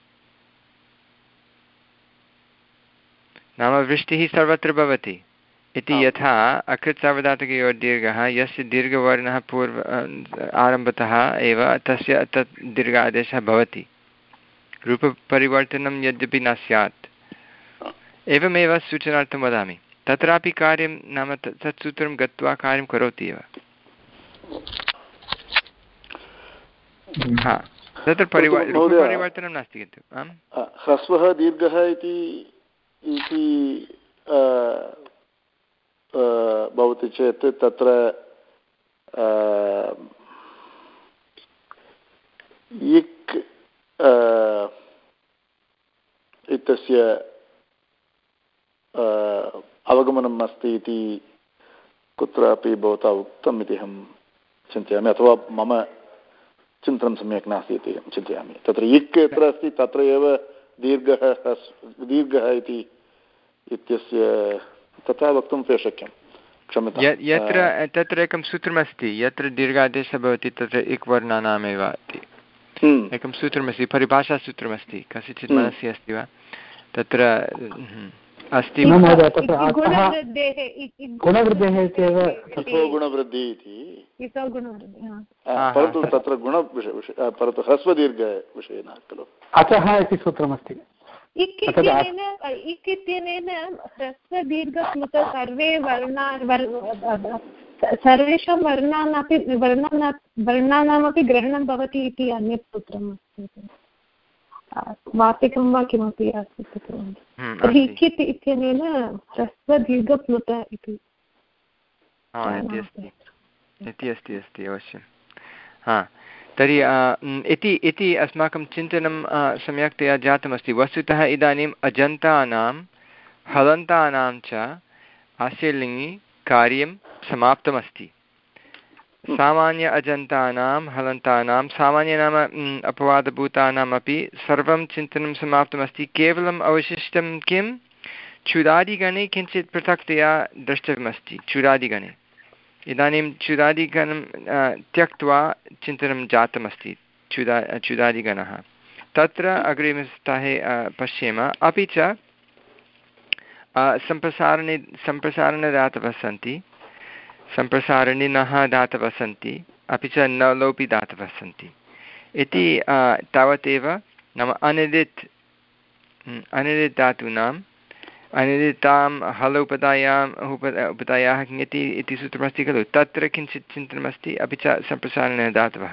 नाम वृष्टिः सर्वत्र भवति इति यथा अकृत् सार्वधातुकयोः दीर्घः यस्य दीर्घवर्णः पूर्व आरम्भतः एव तस्य तत् दीर्घ आदेशः भवति, रूपपरिवर्तनं यद्यपि न स्यात्। एवमेव सूचनार्थं वदामि, तत्रापि कार्यं नाम तत् सूत्रं गत्वा कार्यं करोति एव। हा तत्र परिवर्तनं नास्ति, किन्तु आम् ह्रस्वः दीर्घः इति भवति चेत् तत्र इक् इत्यस्य अवगमनम् अस्ति इति कुत्रापि भवता उक्तम् इति अहं चिन्तयामि, अथवा मम चिन्तनं सम्यक् नास्ति इति अहं चिन्तयामि। तत्र इक् यत्र अस्ति तत्र एव दीर्घः दीर्घः इति इत्यस्य तथा वक्तुं शक्यं। क्षम्यतां। यत्र तत्र एकं सूत्रमस्ति यत्र दीर्घादेशः भवति तत्र इक् वर्णानामेव इति एकं सूत्रमस्ति, परिभाषासूत्रमस्ति। कस्यचित् मनसि अस्ति वा? तत्र अस्ति गुणवृद्धेः इत्येव गुणवृद्धिः इति, परन्तु तत्र गुणविषय परन्तु ह्रस्वदीर्घविषये न खलु। अचः इति सूत्रमस्ति। इक् इत्यनेन ह्रस्वदीर्घस्मृत सर्वे वर्णा सर्वेषां वर्णानापि वर्णाना वर्णानामपि ग्रहणं भवति इति अन्यत् सूत्रम् अस्ति, वार्तिकं वा किमपि अस्ति सूत्रं। तर्हि इक् इत्यनेन ह्रस्वदीर्घप्लुत इति इति अस्ति अस्ति अवश्यं। हा तर्हि इति इति अस्माकं चिन्तनं सम्यक्तया जातमस्ति। वस्तुतः इदानीम् अजन्तानां हलन्तानां च आशीर्लिङ्गि कार्यं समाप्तमस्ति। सामान्य अजन्तानां हलन्तानां सामान्य नाम अपवादभूतानामपि सर्वं चिन्तनं समाप्तमस्ति। केवलम् अवशिष्टं किं? चुरादिगणे किञ्चित् पृथक्तया द्रष्टव्यमस्ति। चुरादिगणे इदानीं चुरादिगणं त्यक्त्वा चिन्तनं जातमस्ति। चुदा चुरादिगणः तत्र अग्रिमसप्ताहे पश्येम। अपि च सम्प्रसारणे सम्प्रसारणदातवः सन्ति, सम्प्रसारणिनः दातवः सन्ति, अपि च नलोपि दातवः सन्ति इति तावदेव। नाम अनिदित् अनिदित् धातूनाम् अनिदितां हल उपधायाम् उप उपधायाः किङति इति सूत्रमस्ति खलु, तत्र किञ्चित् चिन्तनमस्ति। अपि च सम्प्रसारणदातवः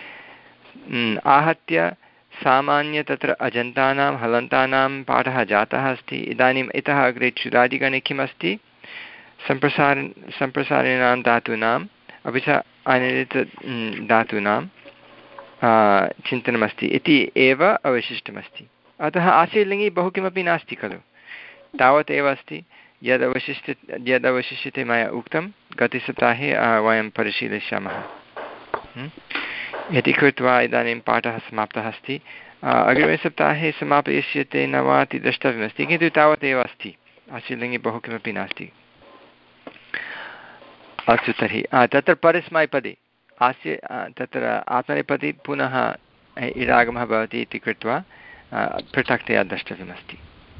आहत्य सामान्य तत्र अजन्तानां हलन्तानां पाठः जातः अस्ति। इदानीम् इतः अग्रे चुरादिगणे किमस्ति? सम्प्रसारण सम्प्रसारिणां धातूनाम् अपि च अनिदित धातूनां चिन्तनमस्ति इति एव अवशिष्टमस्ति। अतः आशीर्लिङ्गि बहु किमपि नास्ति खलु, तावत् एव अस्ति। यदवशिष्य यदवशिष्यते मया उक्तं गतसप्ताहे वयं परिशीलयिष्यामः इति कृत्वा इदानीं पाठः समाप्तः अस्ति। अग्रिमे सप्ताहे समापयिष्यते न वा इति द्रष्टव्यमस्ति, किन्तु तावदेव अस्ति। आशीर्लिङ्गि बहु किमपि नास्ति। अस्तु तर्हि तत्र परस्मैपदे आस्य तत्र आत्मनेपदे पुनः इडागमः भवति इति कृत्वा पृथक्तया द्रष्टव्यमस्ति।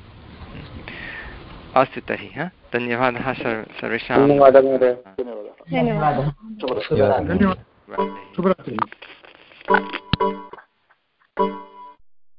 अस्तु तर्हि हा धन्यवादः सर्वेषां। धन्यवादः। शुभरात्रिः।